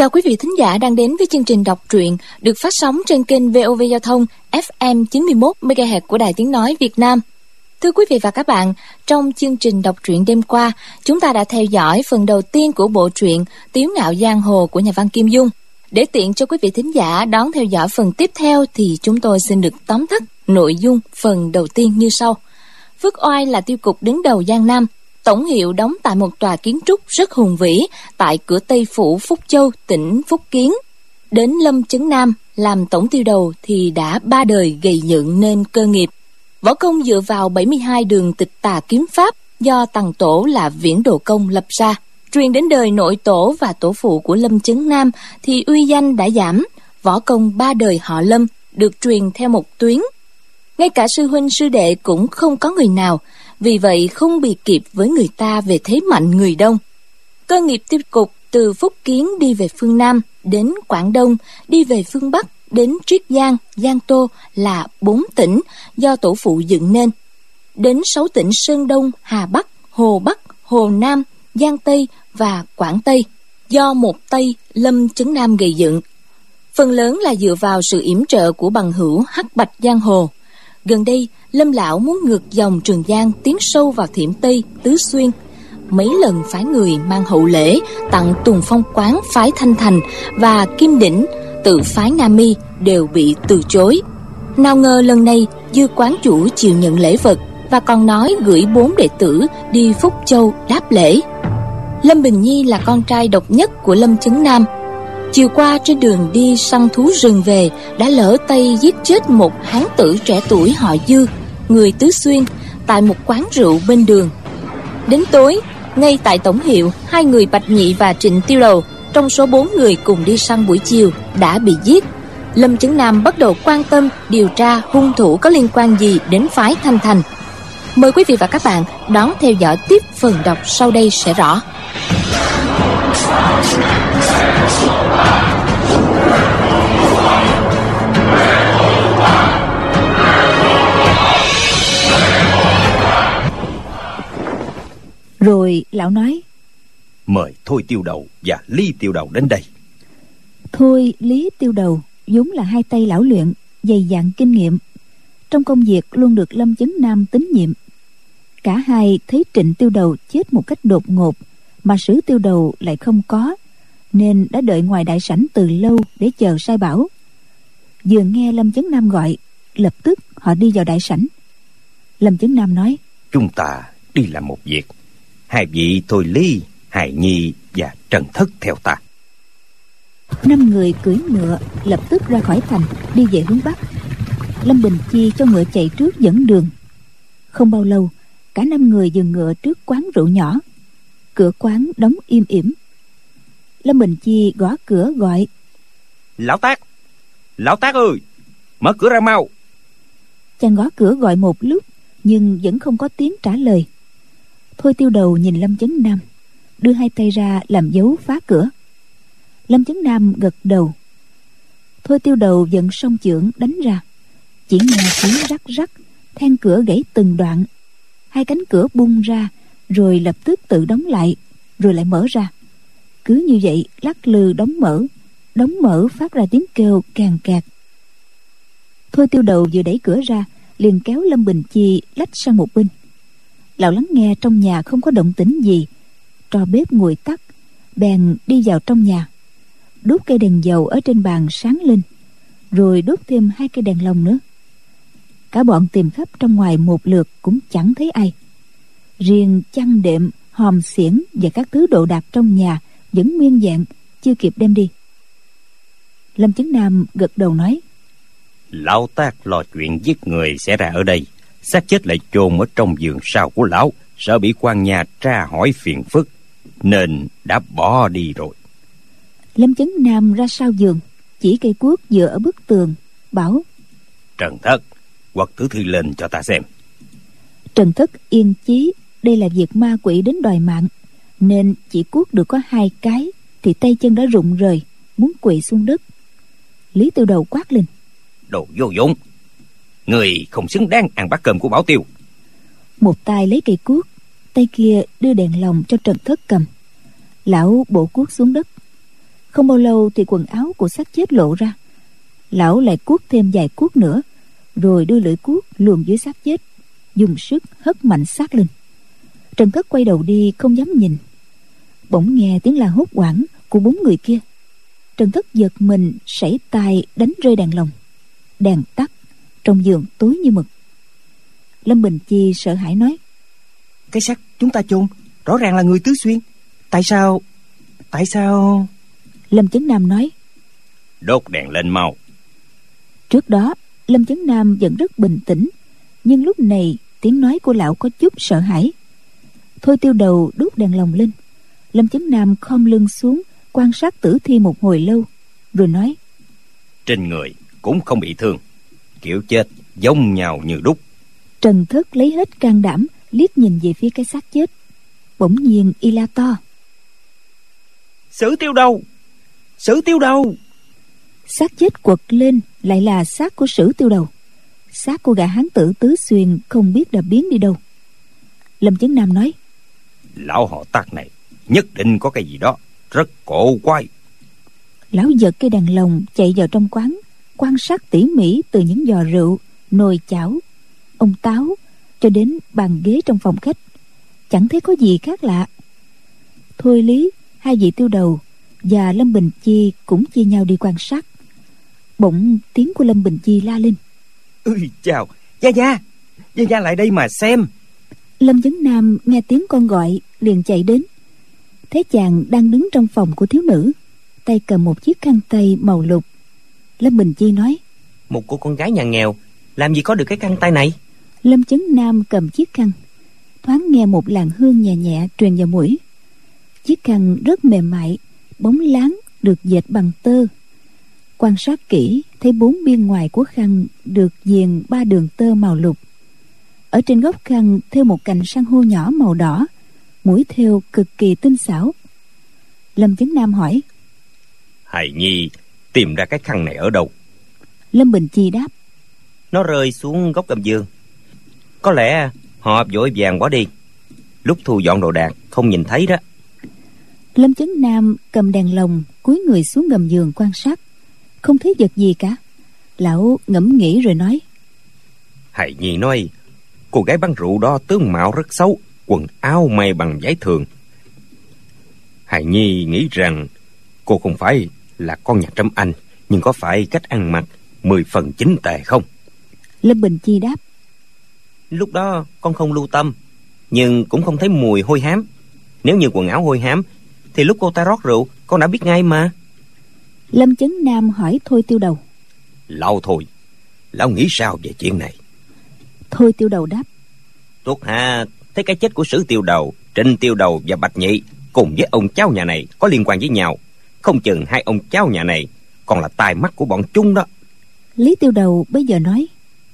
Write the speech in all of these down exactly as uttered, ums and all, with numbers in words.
chào quý vị thính giả đang đến với chương trình đọc truyện được phát sóng trên kênh vê o vê Giao thông ép em chín mươi mốt mê ga héc của Đài Tiếng Nói Việt Nam. Thưa quý vị và các bạn, trong chương trình đọc truyện đêm qua, chúng ta đã theo dõi phần đầu tiên của bộ truyện Tiếu Ngạo Giang Hồ của nhà văn Kim Dung. Để tiện cho quý vị thính giả đón theo dõi phần tiếp theo thì chúng tôi xin được tóm tắt nội dung phần đầu tiên như sau. Phước Oai là tiêu cục đứng đầu Giang Nam. Tổng hiệu đóng tại một tòa kiến trúc rất hùng vĩ tại cửa Tây Phủ Phúc Châu, tỉnh Phúc Kiến. Đến Lâm Chấn Nam làm tổng tiêu đầu thì đã ba đời gầy dựng nên cơ nghiệp. Võ công dựa vào bảy mươi hai đường tịch tà kiếm pháp do Tằng Tổ là Viễn Đồ Công lập ra. Truyền đến đời nội tổ và tổ phụ của Lâm Chấn Nam thì uy danh đã giảm. Võ công ba đời họ Lâm được truyền theo một tuyến. Ngay cả sư huynh sư đệ cũng không có người nào, vì vậy không bị kịp với người ta về thế mạnh người đông. Cơ nghiệp tiêu cục từ Phúc Kiến đi về phương Nam, đến Quảng Đông, đi về phương Bắc, đến Triết Giang, Giang Tô là bốn tỉnh do tổ phụ dựng nên. Đến sáu tỉnh Sơn Đông, Hà Bắc, Hồ Bắc, Hồ Nam, Giang Tây và Quảng Tây do một Tây Lâm Chấn Nam gây dựng. Phần lớn là dựa vào sự yểm trợ của bằng hữu hắc bạch giang hồ. Gần đây, Lâm lão muốn ngược dòng Trường Giang tiến sâu vào Thiểm Tây, Tứ Xuyên. Mấy lần phái người mang hậu lễ tặng Tùng Phong Quán phái Thanh Thành và Kim Đỉnh, tự phái Nam Mi đều bị từ chối. Nào ngờ lần này Dư quán chủ chịu nhận lễ vật và còn nói gửi bốn đệ tử đi Phúc Châu đáp lễ. Lâm Bình Nhi là con trai độc nhất của Lâm Chấn Nam. Chiều qua trên đường đi săn thú rừng về đã lỡ tay giết chết một hán tử trẻ tuổi họ Dư, người Tứ Xuyên, tại một quán rượu bên đường. Đến tối, ngay tại tổng hiệu, hai người Bạch Nhị và Trịnh Tiêu Đầu trong số bốn người cùng đi săn buổi chiều đã bị giết. Lâm Chấn Nam bắt đầu quan tâm điều tra hung thủ có liên quan gì đến phái Thanh Thành. Mời quý vị và các bạn đón theo dõi tiếp phần đọc sau đây sẽ rõ. Rồi lão nói: Mời Thôi Tiêu Đầu và Lý Tiêu Đầu đến đây. Thôi, Lý Tiêu Đầu vốn là hai tay lão luyện, dày dặn kinh nghiệm, trong công việc luôn được Lâm Chấn Nam tín nhiệm. Cả hai thấy Trịnh Tiêu Đầu chết một cách đột ngột mà Sử Tiêu Đầu lại không có, nên đã đợi ngoài đại sảnh từ lâu để chờ sai bảo. Vừa nghe Lâm Chấn Nam gọi, lập tức họ đi vào đại sảnh. Lâm Chấn Nam nói: Chúng ta đi làm một việc. Hai vị Thôi Lý, Hài Nhi và Trần Thất theo ta. Năm người cưỡi ngựa lập tức ra khỏi thành, đi về hướng Bắc. Lâm Bình Chi cho ngựa chạy trước dẫn đường. Không bao lâu, cả năm người dừng ngựa trước quán rượu nhỏ. Cửa quán đóng im ỉm. Lâm Bình Chi gõ cửa gọi: Lão Tác, Lão Tác ơi, mở cửa ra mau. Chàng gõ cửa gọi một lúc nhưng vẫn không có tiếng trả lời. Thôi Tiêu Đầu nhìn Lâm Chấn Nam, đưa hai tay ra làm dấu phá cửa. Lâm Chấn Nam gật đầu. Thôi Tiêu Đầu giận song chưởng đánh ra. Chỉ nghe tiếng rắc rắc, then cửa gãy từng đoạn. Hai cánh cửa bung ra, rồi lập tức tự đóng lại, rồi lại mở ra. Cứ như vậy lắc lư đóng mở, đóng mở phát ra tiếng kêu càng kẹt. Thôi Tiêu Đầu vừa đẩy cửa ra, liền kéo Lâm Bình Chi lách sang một bên. Lão lắng nghe trong nhà không có động tĩnh gì, tro bếp nguội tắt, bèn đi vào trong nhà, đốt cây đèn dầu ở trên bàn sáng lên, rồi đốt thêm hai cây đèn lồng nữa. Cả bọn tìm khắp trong ngoài một lượt cũng chẳng thấy ai. Riêng chăn đệm, hòm xiển và các thứ đồ đạc trong nhà vẫn nguyên vẹn, chưa kịp đem đi. Lâm Chấn Nam gật đầu nói: Lão Tác lo chuyện giết người xảy ra ở đây, xác chết lại chôn ở trong vườn sau của lão, sợ bị quan nhà tra hỏi phiền phức, nên đã bỏ đi rồi. Lâm Chấn Nam ra sau vườn, chỉ cây cuốc dựa ở bức tường, bảo: Trần Thất, quật tử thi lên cho ta xem. Trần Thất yên chí, đây là việc ma quỷ đến đòi mạng, nên chỉ cuốc được có hai cái thì tay chân đã rụng rời, muốn quỵ xuống đất. Lý Tiêu Đầu quát lên: Đồ vô dụng, người không xứng đáng ăn bát cơm của Bảo Tiêu. Một tay lấy cây cuốc, tay kia đưa đèn lồng cho Trần Thất cầm. Lão bổ cuốc xuống đất. Không bao lâu thì quần áo của xác chết lộ ra. Lão lại cuốc thêm vài cuốc nữa, rồi đưa lưỡi cuốc luồn dưới xác chết, dùng sức hất mạnh xác lên. Trần Thất quay đầu đi không dám nhìn. Bỗng nghe tiếng la hốt hoảng của bốn người kia. Trần Thất giật mình, sảy tay đánh rơi đèn lồng. Đèn tắt, trong giường tối như mực. Lâm Bình Chi sợ hãi nói: Cái xác chúng ta chôn rõ ràng là người Tứ Xuyên. Tại sao Tại sao Lâm Chấn Nam nói: Đốt đèn lên mau. Trước đó Lâm Chấn Nam vẫn rất bình tĩnh, nhưng lúc này tiếng nói của lão có chút sợ hãi. Thôi Tiêu Đầu đốt đèn lồng lên. Lâm Chấn Nam khom lưng xuống quan sát tử thi một hồi lâu, rồi nói: Trên người cũng không bị thương, kiểu chết giống nhau như đúc. Trần Thất lấy hết can đảm liếc nhìn về phía cái xác chết. Bỗng nhiên y la to: Sử Tiêu Đầu! Sử Tiêu Đầu! Xác chết quật lên lại là xác của Sử Tiêu Đầu. Xác của gã hán tử Tứ Xuyên không biết đã biến đi đâu. Lâm Chấn Nam nói: Lão họ Tắc này nhất định có cái gì đó rất cổ quái. Lão giật cây đèn lồng chạy vào trong quán, quan sát tỉ mỉ từ những giò rượu, nồi chảo, ông táo cho đến bàn ghế trong phòng khách. Chẳng thấy có gì khác lạ. Thôi Lý, hai vị Tiêu Đầu và Lâm Bình Chi cũng chia nhau đi quan sát. Bỗng tiếng của Lâm Bình Chi la lên: Ơi chào, Gia Gia! Gia Gia lại đây mà xem! Lâm Chấn Nam nghe tiếng con gọi liền chạy đến. Thấy chàng đang đứng trong phòng của thiếu nữ, tay cầm một chiếc khăn tay màu lục. Lâm Bình Chi nói: Một cô con gái nhà nghèo làm gì có được cái khăn tay này? Lâm Chấn Nam cầm chiếc khăn, thoáng nghe một làn hương nhẹ nhẹ truyền vào mũi. Chiếc khăn rất mềm mại, bóng láng, được dệt bằng tơ. Quan sát kỹ thấy bốn biên ngoài của khăn được viền ba đường tơ màu lục. Ở trên góc khăn thêu một cành san hô nhỏ màu đỏ, mũi thêu cực kỳ tinh xảo. Lâm Chấn Nam hỏi: Hài Nhi tìm ra cái khăn này ở đâu? Lâm Bình Chi đáp: Nó rơi xuống gốc gầm giường. Có lẽ họ vội vàng bỏ đi, lúc thu dọn đồ đạc không nhìn thấy đó. Lâm Chấn Nam cầm đèn lồng cúi người xuống gầm giường quan sát, không thấy vật gì cả. Lão ngẫm nghĩ rồi nói: Hài Nhi nói cô gái bán rượu đó tướng mạo rất xấu, quần áo may bằng vải thường. Hài Nhi nghĩ rằng cô không phải là con nhà Trâm Anh, nhưng có phải cách ăn mặc mười phần chính tề không? Lâm Bình Chi đáp: Lúc đó con không lưu tâm, nhưng cũng không thấy mùi hôi hám. Nếu như quần áo hôi hám thì lúc cô ta rót rượu con đã biết ngay mà. Lâm Chấn Nam hỏi Thôi Tiêu Đầu: Lão Thôi, lão nghĩ sao về chuyện này? Thôi Tiêu Đầu đáp: Tuột hạ thấy cái chết của Sử Tiêu Đầu, Trịnh Tiêu Đầu và Bạch Nhị cùng với ông cháu nhà này có liên quan với nhau. Không chừng hai ông cháu nhà này còn là tai mắt của bọn chúng đó. Lý Tiêu Đầu bây giờ nói: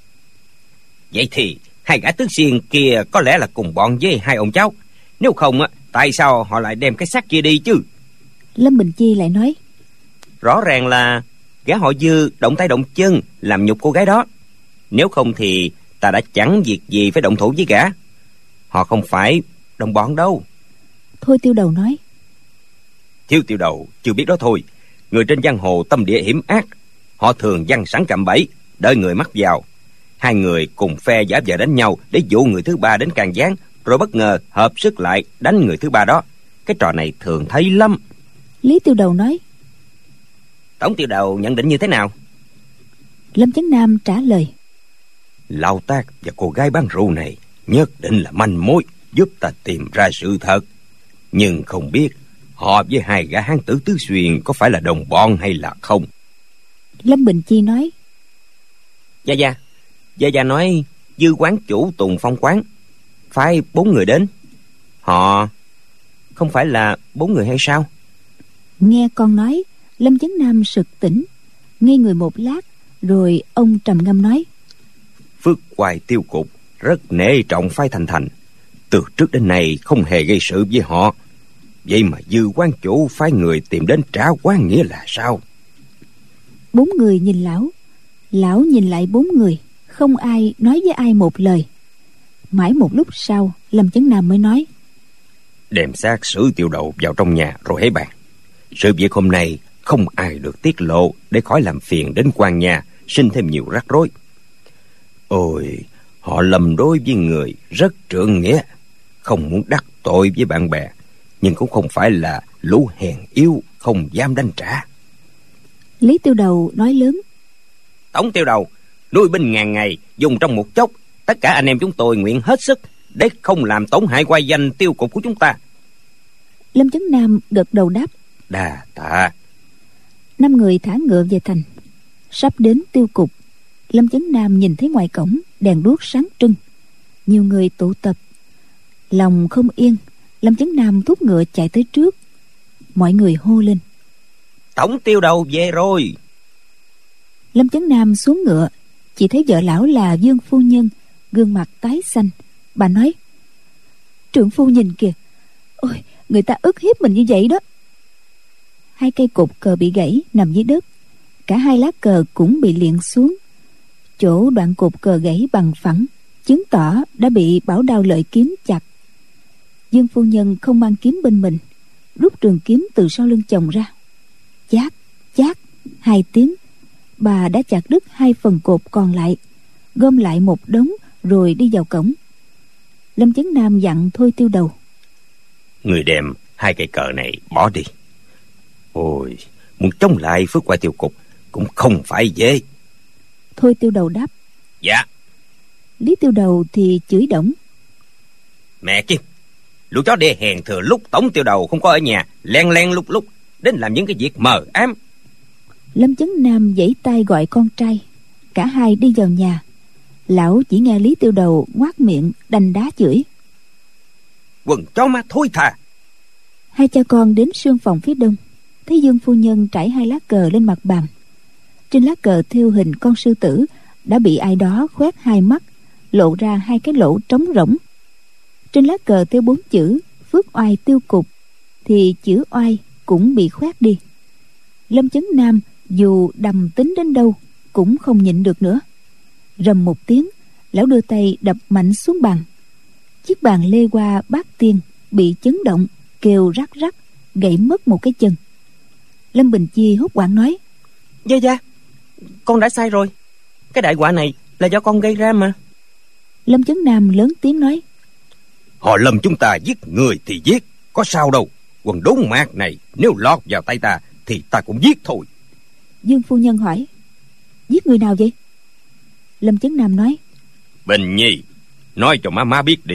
Vậy thì hai gã Tứ Xuyên kia có lẽ là cùng bọn với hai ông cháu. Nếu không á, tại sao họ lại đem cái xác kia đi chứ? Lâm Bình Chi lại nói: Rõ ràng là gã họ Dư động tay động chân làm nhục cô gái đó. Nếu không thì ta đã chẳng việc gì phải động thủ với gã. Họ không phải đồng bọn đâu. Thôi Tiêu Đầu nói: Thiếu Tiêu Đầu chưa biết đó thôi. Người trên giang hồ tâm địa hiểm ác, họ thường giăng sẵn cạm bẫy, đợi người mắc vào. Hai người cùng phe giả vờ đánh nhau để dụ người thứ ba đến can gián, rồi bất ngờ hợp sức lại đánh người thứ ba đó. Cái trò này thường thấy lắm. Lý Tiêu Đầu nói: Tổng Tiêu Đầu nhận định như thế nào? Lâm Chấn Nam trả lời: Lão Tác và cô gái bán rượu này nhất định là manh mối giúp ta tìm ra sự thật. Nhưng không biết họ với hai gã hán tử Tứ Xuyên có phải là đồng bọn hay là không? Lâm Bình Chi nói: Gia Gia Gia Gia nói Dư quán chủ Tùng Phong quán phải bốn người đến. Họ không phải là bốn người hay sao? Nghe con nói, Lâm Chấn Nam sực tỉnh, ngây người một lát, rồi ông trầm ngâm nói: Phước Hoài Tiêu Cục rất nể trọng phái Thành Thành, từ trước đến nay không hề gây sự với họ. Vậy mà Dư quán chủ phái người tìm đến trả quán nghĩa là sao? Bốn người nhìn lão, lão nhìn lại bốn người, không ai nói với ai một lời. Mãi một lúc sau, Lâm Chấn Nam mới nói: Đem xác Sử Tiêu Đầu vào trong nhà rồi hãy bàn. Sự việc hôm nay không ai được tiết lộ để khỏi làm phiền đến quan nhà, sinh thêm nhiều rắc rối. Ôi, họ lầm đối với người rất trượng nghĩa, không muốn đắc tội với bạn bè, nhưng cũng không phải là lũ hèn yếu không dám đánh trả. Lý Tiêu Đầu nói lớn: Tổng Tiêu Đầu, nuôi binh ngàn ngày dùng trong một chốc, tất cả anh em chúng tôi nguyện hết sức để không làm tổn hại oai danh tiêu cục của chúng ta. Lâm Chấn Nam gật đầu đáp: Đa tạ. Năm người thả ngựa về thành. Sắp đến tiêu cục, Lâm Chấn Nam nhìn thấy ngoài cổng đèn đuốc sáng trưng, nhiều người tụ tập. Lòng không yên, Lâm Chấn Nam thúc ngựa chạy tới trước. Mọi người hô lên: Tổng Tiêu Đầu về rồi. Lâm Chấn Nam xuống ngựa, chỉ thấy vợ lão là Dương phu nhân, gương mặt tái xanh. Bà nói: Trưởng phu nhìn kìa, ôi, người ta ức hiếp mình như vậy đó. Hai cây cột cờ bị gãy nằm dưới đất, cả hai lá cờ cũng bị liệng xuống. Chỗ đoạn cột cờ gãy bằng phẳng, chứng tỏ đã bị bảo đao lợi kiếm chặt. Dương phu nhân không mang kiếm bên mình, rút trường kiếm từ sau lưng chồng ra. Chát chát hai tiếng, bà đã chặt đứt hai phần cột còn lại, gom lại một đống rồi đi vào cổng. Lâm Chấn Nam dặn Thôi Tiêu Đầu: Người đem hai cây cờ này bỏ đi. Ôi, muốn chống lại Phước Hoài tiêu cục cũng không phải dễ. Thôi Tiêu Đầu đáp: Dạ. Lý Tiêu Đầu thì chửi đổng: Mẹ kiếp, lũ chó đê hèn thừa lúc Tổng Tiêu Đầu không có ở nhà, len len lúc lúc đến làm những cái việc mờ ám. Lâm Chấn Nam giãy tay gọi con trai. Cả hai đi vào nhà. Lão chỉ nghe Lý Tiêu Đầu ngoác miệng đanh đá chửi: Quần chó má thối tha. Hai cha con đến sương phòng phía đông, thấy Dương phu nhân trải hai lá cờ lên mặt bàn. Trên lá cờ thêu hình con sư tử đã bị ai đó khoét hai mắt, lộ ra hai cái lỗ trống rỗng. Trên lá cờ thêu bốn chữ Phước Oai tiêu cục, thì chữ oai cũng bị khoét đi. Lâm Chấn Nam dù đầm tính đến đâu cũng không nhịn được nữa. Rầm một tiếng, lão đưa tay đập mạnh xuống bàn. Chiếc bàn lê qua bát tiên bị chấn động, kêu rắc rắc, gãy mất một cái chân. Lâm Bình Chi hốt hoảng nói: Dạ dạ, con đã sai rồi. Cái đại họa này là do con gây ra mà. Lâm Chấn Nam lớn tiếng nói: Họ Lâm chúng ta giết người thì giết, có sao đâu. Quần đốn mạc này nếu lọt vào tay ta thì ta cũng giết thôi. Dương phu nhân hỏi: Giết người nào vậy? Lâm Chấn Nam nói: Bình Nhi, nói cho má má biết đi.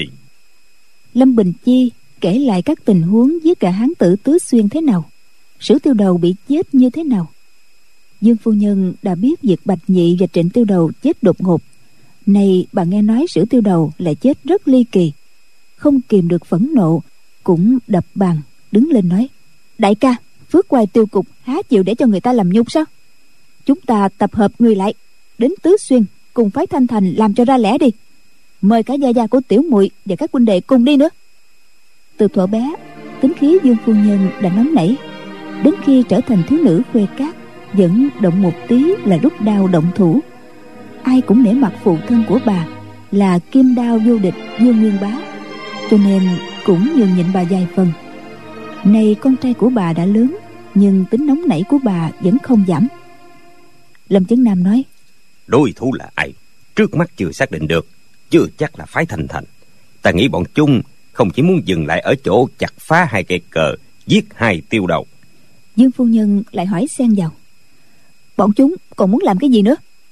Lâm Bình Chi kể lại các tình huống với cả hán tử Tứ Xuyên thế nào, Sử Tiêu Đầu bị chết như thế nào. Dương phu nhân đã biết việc Bạch Nhị và Trịnh Tiêu Đầu chết đột ngột. Nay bà nghe nói Sử Tiêu Đầu lại chết rất ly kỳ, không kìm được phẫn nộ, cũng đập bàn đứng lên nói: Đại ca, Phước Hoài tiêu cục há chịu để cho người ta làm nhục sao? Chúng ta tập hợp người lại, đến Tứ Xuyên cùng phái Thanh Thành làm cho ra lẽ đi. Mời cả gia gia của tiểu muội và các huynh đệ cùng đi nữa. Từ thuở bé, tính khí Dương phu nhân đã nóng nảy, đến khi trở thành thiếu nữ khuê cát vẫn động một tí là rút đao động thủ. Ai cũng nể mặt phụ thân của bà là kim đao vô địch Dương Nguyên Bá, cho nên cũng nhường nhịn bà vài phần. Nay con trai của bà đã lớn, nhưng tính nóng nảy của bà vẫn không giảm. Lâm Chấn Nam nói: Đối thủ là ai trước mắt chưa xác định được, chưa chắc là phái Thanh Thành. Ta nghĩ bọn chúng không chỉ muốn dừng lại ở chỗ chặt phá hai cây cờ, giết hai Tiêu Đầu. Dương phu nhân lại hỏi xen vào: Bọn chúng còn muốn làm cái gì nữa?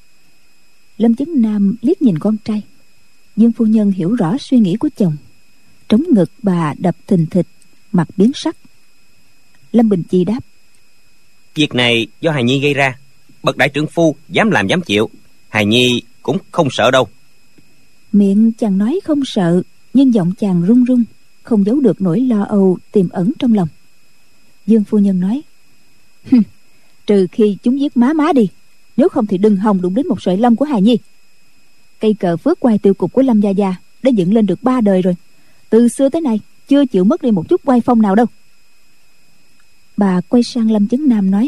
Lâm Chấn Nam liếc nhìn con trai. Dương phu nhân hiểu rõ suy nghĩ của chồng, trống ngực bà đập thình thịch, mặt biến sắc. Lâm Bình Chi đáp: Việc này do Hài Nhi gây ra. Bậc đại trưởng phu dám làm dám chịu, Hài Nhi cũng không sợ đâu. Miệng chàng nói không sợ, nhưng giọng chàng run run, không giấu được nỗi lo âu tiềm ẩn trong lòng. Dương phu nhân nói: Trừ khi chúng giết má má đi, nếu không thì đừng hòng đụng đến một sợi lông của Hài Nhi. Cây cờ Phước Hoài tiêu cục của Lâm gia gia đã dựng lên được ba đời rồi, từ xưa tới nay chưa chịu mất đi một chút oai phong nào đâu. Bà quay sang Lâm Chấn Nam nói: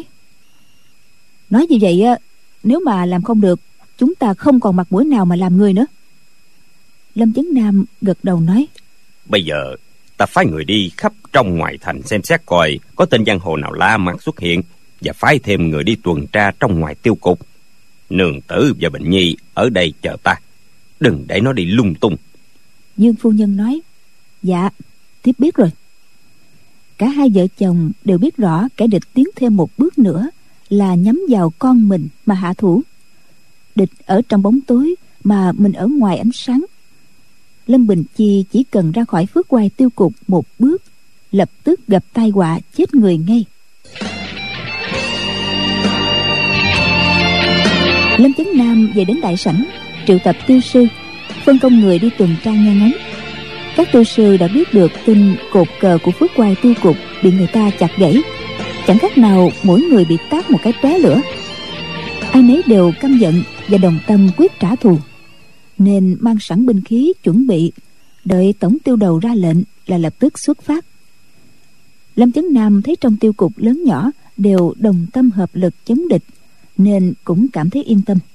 Nói như vậy á, nếu mà làm không được, chúng ta không còn mặt mũi nào mà làm người nữa. Lâm Chấn Nam gật đầu nói: Bây giờ ta phái người đi khắp trong ngoài thành xem xét coi có tên giang hồ nào lạ mặt xuất hiện, và phái thêm người đi tuần tra trong ngoài tiêu cục. Nương tử và Bình Nhi ở đây chờ ta, đừng để nó đi lung tung. Dương phu nhân nói: Dạ, thiếp biết rồi. Cả hai vợ chồng đều biết rõ kẻ địch tiến thêm một bước nữa là nhắm vào con mình mà hạ thủ. Địch ở trong bóng tối mà mình ở ngoài ánh sáng. Lâm Bình Chi chỉ cần ra khỏi phước oai tiêu cục một bước, lập tức gặp tai họa chết người ngay. Lâm Chấn Nam về đến đại sảnh, triệu tập tiêu sư, phân công người đi tuần tra nghe ngóng. Các tiêu sư đã biết được tin cột cờ của phước oai tiêu cục bị người ta chặt gãy, chẳng khác nào mỗi người bị tát một cái tóe lửa. Ai nấy đều căm giận và đồng tâm quyết trả thù, nên mang sẵn binh khí chuẩn bị, đợi tổng tiêu đầu ra lệnh là lập tức xuất phát. Lâm Chấn Nam thấy trong tiêu cục lớn nhỏ đều đồng tâm hợp lực chống địch, nên cũng cảm thấy yên tâm.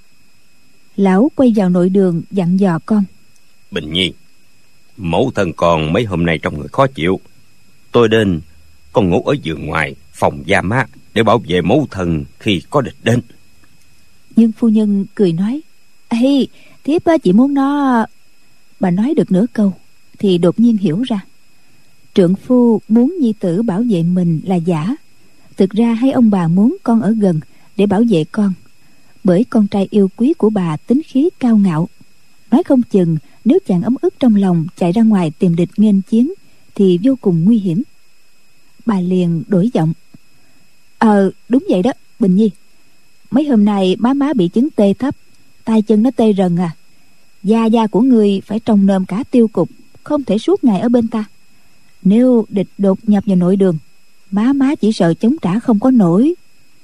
Lão quay vào nội đường dặn dò con: Bình Nhi, mẫu thân con mấy hôm nay trong người khó chịu, tôi đến con ngủ ở giường ngoài phòng gia mát để bảo vệ mẫu thân khi có địch đến. Dương phu nhân cười nói: Ê, thiếp chỉ muốn nó... Bà nói được nửa câu thì đột nhiên hiểu ra, trượng phu muốn nhi tử bảo vệ mình là giả. Thực ra hai ông bà muốn con ở gần để bảo vệ con, bởi con trai yêu quý của bà tính khí cao ngạo. Nói không chừng nếu chàng ấm ức trong lòng chạy ra ngoài tìm địch nghênh chiến thì vô cùng nguy hiểm. Bà liền đổi giọng: Ờ đúng vậy đó Bình Nhi, mấy hôm nay má má bị chứng tê thấp, tay chân nó tê rần à. Gia gia của người phải trông nom cả tiêu cục, không thể suốt ngày ở bên ta. Nếu địch đột nhập vào nội đường, má má chỉ sợ chống trả không có nổi.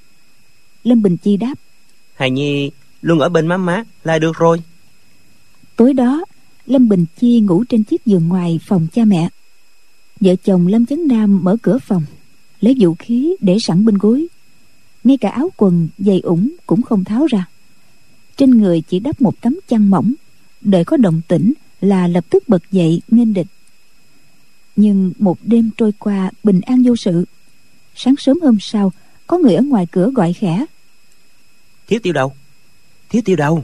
Lâm Bình Chi đáp: Hài Nhi luôn ở bên má má là được rồi. Tối đó Lâm Bình Chi ngủ trên chiếc giường ngoài phòng cha mẹ. Vợ chồng Lâm Chấn Nam mở cửa phòng, lấy vũ khí để sẵn bên gối, ngay cả áo quần giày ủng cũng không tháo ra. Trên người chỉ đắp một tấm chăn mỏng, đợi có động tĩnh là lập tức bật dậy nghênh địch. Nhưng một đêm trôi qua bình an vô sự. Sáng sớm hôm sau, có người ở ngoài cửa gọi khẽ: Thiếu tiêu đầu, thiếu tiêu đầu.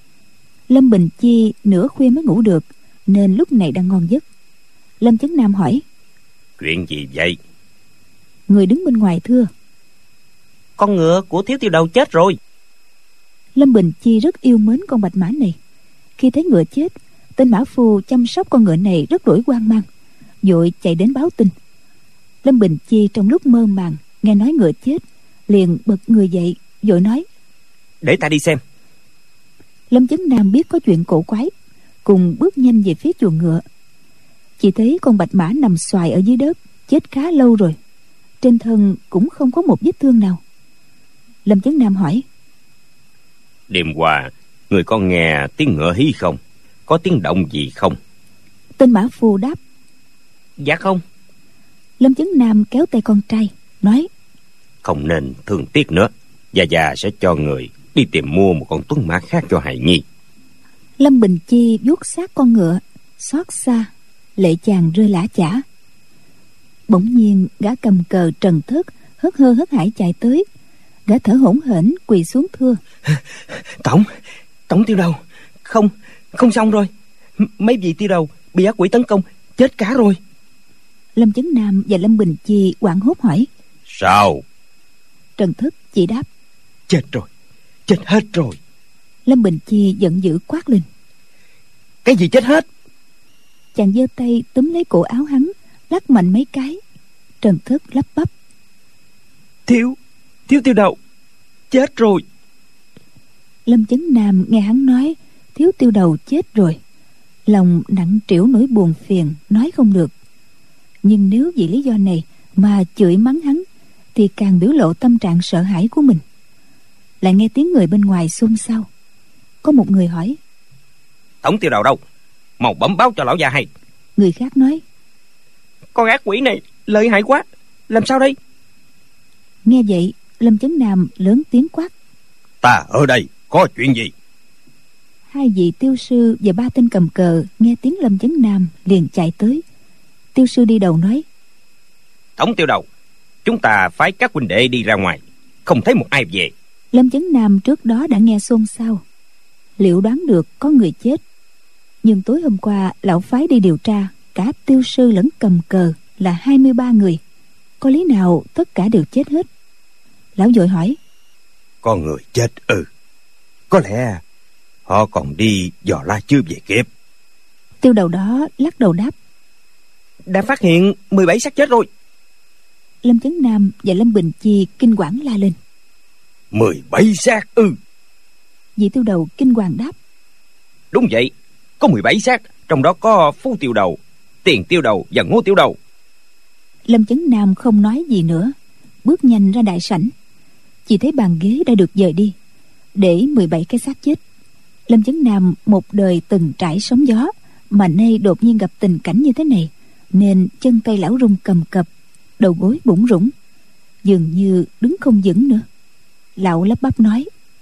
Lâm Bình Chi nửa khuya mới ngủ được, nên lúc này đang ngon giấc. Lâm Chấn Nam hỏi: Chuyện gì vậy? Người đứng bên ngoài thưa: Con ngựa của thiếu tiêu đầu chết rồi. Lâm Bình Chi rất yêu mến con bạch mã này. Khi thấy ngựa chết, tên mã phu chăm sóc con ngựa này rất đổi hoang mang, vội chạy đến báo tin. Lâm Bình Chi trong lúc mơ màng nghe nói ngựa chết, liền bật người dậy vội nói: Để ta đi xem. Lâm Chấn Nam biết có chuyện cổ quái, cùng bước nhanh về phía chuồng ngựa. Chỉ thấy con bạch mã nằm xoài ở dưới đất, chết khá lâu rồi, trên thân cũng không có một vết thương nào. Lâm Chấn Nam hỏi: Đêm qua người có nghe tiếng ngựa hí không? Có tiếng động gì không? Tên mã phu đáp: Dạ không. Lâm Chấn Nam kéo tay con trai nói: Không nên thương tiếc nữa, Gia Gia sẽ cho người đi tìm mua một con tuấn mã khác cho hài nhi. Lâm Bình Chi vuốt sát con ngựa, xót xa, lệ chàng rơi lã chã. Bỗng nhiên gã cầm cờ Trần Thất hớt hơ hớt hải chạy tới. Gã thở hổn hển quỳ xuống thưa: Tổng, tổng tiêu đầu, không, không xong rồi. M- mấy vị tiêu đầu bị ác quỷ tấn công, chết cả rồi. Lâm Chấn Nam và Lâm Bình Chi hoảng hốt hỏi: Sao? Trần Thất chỉ đáp: Chết rồi, chết hết rồi. Lâm Bình Chi giận dữ quát lên: Cái gì chết hết? Chàng giơ tay túm lấy cổ áo hắn, lắc mạnh mấy cái. Trần Thất lắp bắp: Thiếu, thiếu tiêu đầu, chết rồi. Lâm Chấn Nam nghe hắn nói thiếu tiêu đầu chết rồi, lòng nặng trĩu nỗi buồn phiền nói không được. Nhưng nếu vì lý do này mà chửi mắng hắn thì càng biểu lộ tâm trạng sợ hãi của mình. Lại nghe tiếng người bên ngoài xôn xao. Có một người hỏi: Tổng tiêu đầu đâu? Mau bẩm báo cho lão già hay. Người khác nói: Con ác quỷ này lợi hại quá, làm sao đây? Nghe vậy Lâm Chấn Nam lớn tiếng quát: Ta ở đây, có chuyện gì? Hai vị tiêu sư và ba tên cầm cờ nghe tiếng Lâm Chấn Nam liền chạy tới. Tiêu sư đi đầu nói: Tổng tiêu đầu, chúng ta phái các huynh đệ đi ra ngoài, không thấy một ai về. Lâm Chấn Nam trước đó đã nghe xôn xao, liệu đoán được có người chết. Nhưng tối hôm qua lão phái đi điều tra, cả tiêu sư lẫn cầm cờ là hai mươi ba người, có lý nào tất cả đều chết hết? Lão vội hỏi: Có người chết ừ, có lẽ họ còn đi dò la chưa về kịp. Tiêu đầu đó lắc đầu đáp: Đã phát hiện mười bảy xác chết rồi. Lâm Chấn Nam và Lâm Bình Chi kinh quản la lên: Mười bảy xác ư? Vị tiêu đầu kinh hoàng đáp: Đúng vậy, có mười bảy xác, trong đó có Phu tiêu đầu, Tiền tiêu đầu và Ngô tiêu đầu. Lâm Chấn Nam không nói gì nữa, bước nhanh ra đại sảnh. Chỉ thấy bàn ghế đã được dời đi, để mười bảy cái xác chết. Lâm Chấn Nam một đời từng trải sóng gió, mà nay đột nhiên gặp tình cảnh như thế này, nên chân tay lão rung cầm cập, đầu gối bủn rủn, dường như đứng không vững nữa. Lão lắp bắp nói: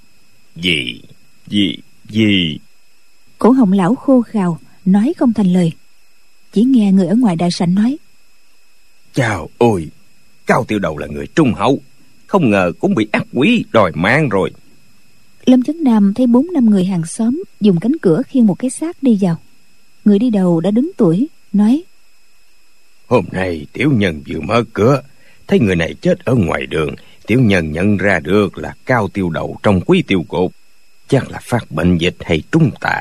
Gì, gì, gì? Cổ họng lão khô khào, nói không thành lời. Chỉ nghe người ở ngoài đại sảnh nói: Chào ôi, Cao tiêu đầu là người trung hậu, không ngờ cũng bị ác quỷ đòi mạng rồi. Lâm Chấn Nam thấy bốn năm người hàng xóm dùng cánh cửa khiêng một cái xác đi vào. Người đi đầu đã đứng tuổi, nói: Hôm nay tiểu nhân vừa mở cửa, thấy người này chết ở ngoài đường. Tiểu nhân nhận ra được là Cao tiêu đầu trong Quý tiêu cột, chắc là phát bệnh dịch hay trúng tà.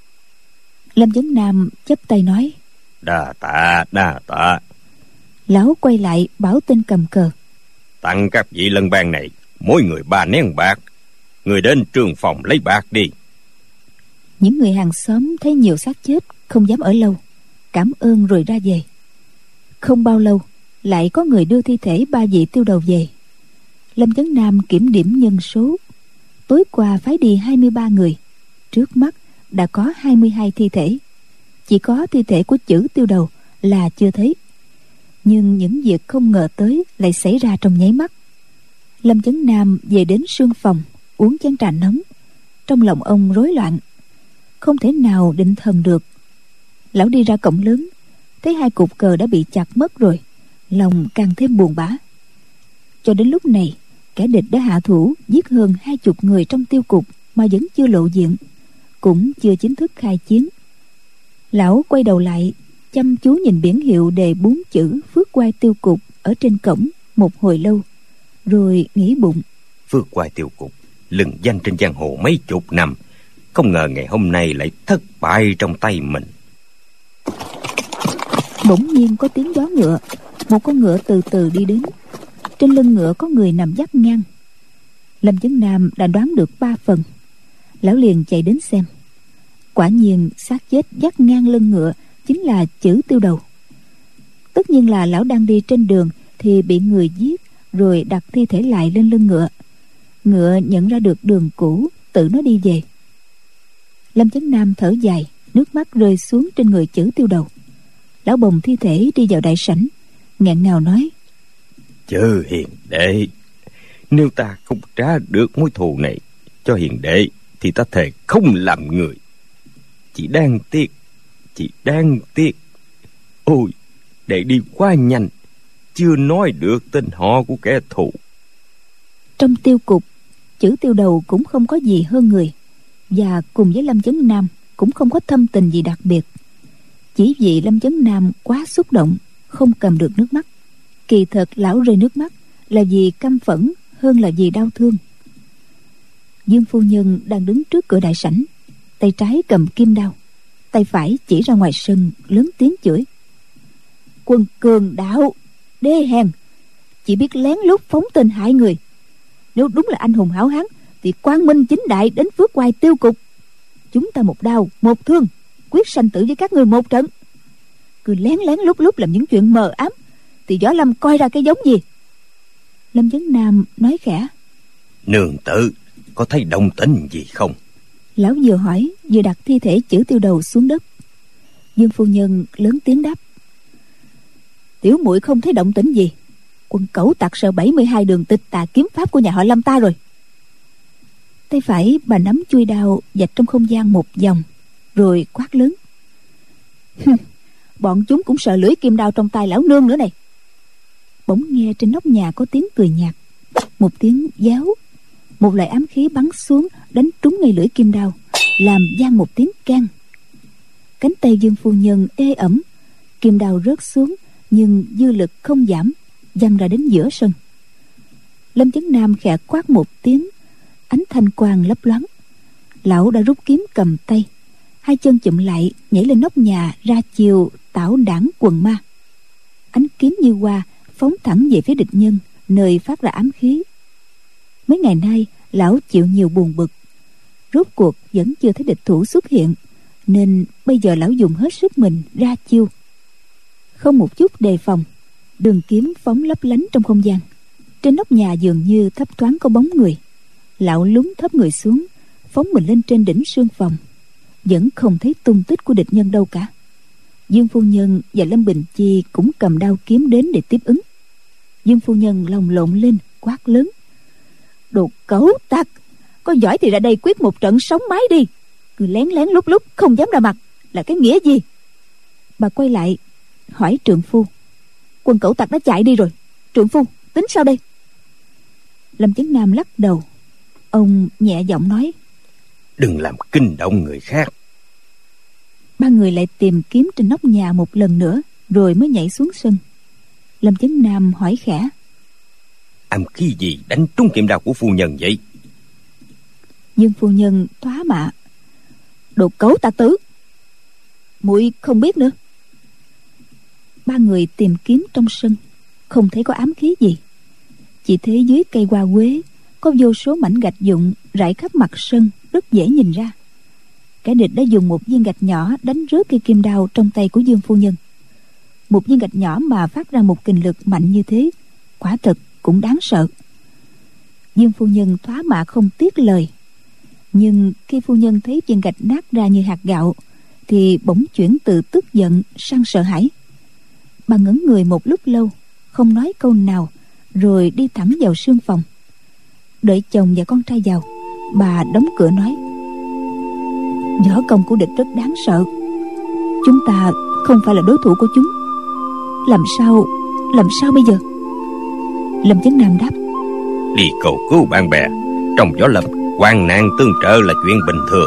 Lâm Chấn Nam chắp tay nói: Đa tạ, đa tạ. Lão quay lại bảo tên cầm cờ: Tặng các vị lân ban này mỗi người ba nén bạc, người đến trường phòng lấy bạc đi. Những người hàng xóm thấy nhiều xác chết, không dám ở lâu, cảm ơn rồi ra về. Không bao lâu lại có người đưa thi thể ba vị tiêu đầu về. Lâm Chấn Nam kiểm điểm nhân số, tối qua phái đi hai mươi ba người, trước mắt đã có hai mươi hai thi thể. Chỉ có thi thể của Chử tiêu đầu là chưa thấy. Nhưng những việc không ngờ tới lại xảy ra trong nháy mắt. Lâm Chấn Nam về đến sương phòng, uống chén trà nóng. Trong lòng ông rối loạn, không thể nào định thần được. Lão đi ra cổng lớn, thấy hai cột cờ đã bị chặt mất rồi, lòng càng thêm buồn bã. Cho đến lúc này, kẻ địch đã hạ thủ giết hơn hai chục người trong tiêu cục mà vẫn chưa lộ diện, cũng chưa chính thức khai chiến. Lão quay đầu lại, chăm chú nhìn biển hiệu đề bốn chữ Phước Oai tiêu cục ở trên cổng một hồi lâu, rồi nghĩ bụng: Phước Oai tiêu cục lừng danh trên giang hồ mấy chục năm, không ngờ ngày hôm nay lại thất bại trong tay mình. Bỗng nhiên có tiếng gió ngựa, một con ngựa từ từ đi đến. Trên lưng ngựa có người nằm vắt ngang. Lâm Chấn Nam đã đoán được ba phần. Lão liền chạy đến xem. Quả nhiên xác chết vắt ngang lưng ngựa chính là Chử tiêu đầu. Tất nhiên là lão đang đi trên đường thì bị người giết, rồi đặt thi thể lại lên lưng ngựa. Ngựa nhận ra được đường cũ, tự nó đi về. Lâm Chấn Nam thở dài, nước mắt rơi xuống trên người Chử tiêu đầu. Lão bồng thi thể đi vào đại sảnh, nghẹn ngào nói: Chớ hiền đệ, nếu ta không trả được mối thù này cho hiền đệ thì ta thề không làm người. Chỉ đáng tiếc, chỉ đáng tiếc. Ôi, đệ đi quá nhanh, chưa nói được tên họ của kẻ thù. Trong tiêu cục, Chử tiêu đầu cũng không có gì hơn người, và cùng với Lâm Chấn Nam cũng không có thâm tình gì đặc biệt. Chỉ vì Lâm Chấn Nam quá xúc động, không cầm được nước mắt. Kỳ thật lão rơi nước mắt là vì căm phẫn hơn là vì đau thương. Dương phu nhân đang đứng trước cửa đại sảnh, tay trái cầm kim đao, tay phải chỉ ra ngoài sân, lớn tiếng chửi: Quân cường đạo, đê hèn, chỉ biết lén lút phóng tên hại người. Nếu đúng là anh hùng hảo hán thì quang minh chính đại đến Phước Oai tiêu cục, chúng ta một đao một thương, quyết sanh tử với các người một trận. Cứ lén lén lút lút làm những chuyện mờ ám thì Võ Lâm coi ra cái giống gì? Lâm Chấn Nam nói khẽ: Nương tử có thấy động tĩnh gì không? Lão vừa hỏi vừa đặt thi thể Chử tiêu đầu xuống đất. Dương phu nhân lớn tiếng đáp: Tiểu muội không thấy động tĩnh gì. Quân cẩu tặc sợ bảy mươi hai đường tịch tà kiếm pháp của nhà họ Lâm ta rồi. Tay phải bà nắm chuôi đao vạch trong không gian một vòng, rồi quát lớn: Bọn chúng cũng sợ lưỡi kim đao trong tay lão nương nữa này. Bỗng nghe trên nóc nhà có tiếng cười nhạt. một tiếng giáo, một loại ám khí bắn xuống đánh trúng ngay lưỡi kim đao, làm vang một tiếng keng. Cánh tay Dương phu nhân ê ẩm, kim đao rớt xuống, nhưng dư lực không giảm, văng ra đến giữa sân. Lâm Chấn Nam khẽ quát một tiếng, ánh thanh quang lấp loáng. Lão đã rút kiếm cầm tay, hai chân chụm lại nhảy lên nóc nhà ra chiều tảo đảng quần ma. Ánh kiếm như hoa phóng thẳng về phía địch nhân, nơi phát ra ám khí. Mấy ngày nay lão chịu nhiều buồn bực, rốt cuộc vẫn chưa thấy địch thủ xuất hiện, nên bây giờ lão dùng hết sức mình ra chiêu. Không một chút đề phòng, đường kiếm phóng lấp lánh trong không gian. Trên nóc nhà dường như thấp thoáng có bóng người. Lão lún thấp người xuống, phóng mình lên trên đỉnh sương phòng. Vẫn không thấy tung tích của địch nhân đâu cả. Dương phu nhân và Lâm Bình Chi cũng cầm đao kiếm đến để tiếp ứng. Dương phu nhân lòng lộn lên quát lớn: "Đồ cẩu tặc, có giỏi thì ra đây quyết một trận sống mái đi. Cứ lén lén lúc lúc không dám ra mặt là cái nghĩa gì?" Bà quay lại hỏi trượng phu: "Quân cẩu tặc đã chạy đi rồi, trượng phu tính sao đây?" Lâm Chấn Nam lắc đầu. Ông nhẹ giọng nói: "Đừng làm kinh động người khác." Ba người lại tìm kiếm trên nóc nhà một lần nữa, rồi mới nhảy xuống sân. Lâm Chấn Nam hỏi khẽ: "Ám khí gì đánh trúng kim đao của phu nhân vậy?" Dương phu nhân thoá mạ: "Đồ cẩu tà tử, muội không biết nữa." Ba người tìm kiếm trong sân, không thấy có ám khí gì. Chỉ thấy dưới cây hoa quế có vô số mảnh gạch vụn rải khắp mặt sân, rất dễ nhìn ra. Kẻ địch đã dùng một viên gạch nhỏ đánh rớt cây kim đao trong tay của Dương phu nhân. Một viên gạch nhỏ mà phát ra một kình lực mạnh như thế, quả thật cũng đáng sợ. Dương phu nhân thoá mạ không tiếc lời. Nhưng khi phu nhân thấy viên gạch nát ra như hạt gạo, thì bỗng chuyển từ tức giận sang sợ hãi. Bà ngẩn người một lúc lâu, không nói câu nào, rồi đi thẳng vào sương phòng. Đợi chồng và con trai vào, bà đóng cửa nói: "Võ công của địch rất đáng sợ, chúng ta không phải là đối thủ của chúng. Làm sao Làm sao bây giờ?" Lâm Chấn Nam đáp: "Đi cầu cứu bạn bè. Trong võ lâm, hoạn nạn tương trợ là chuyện bình thường."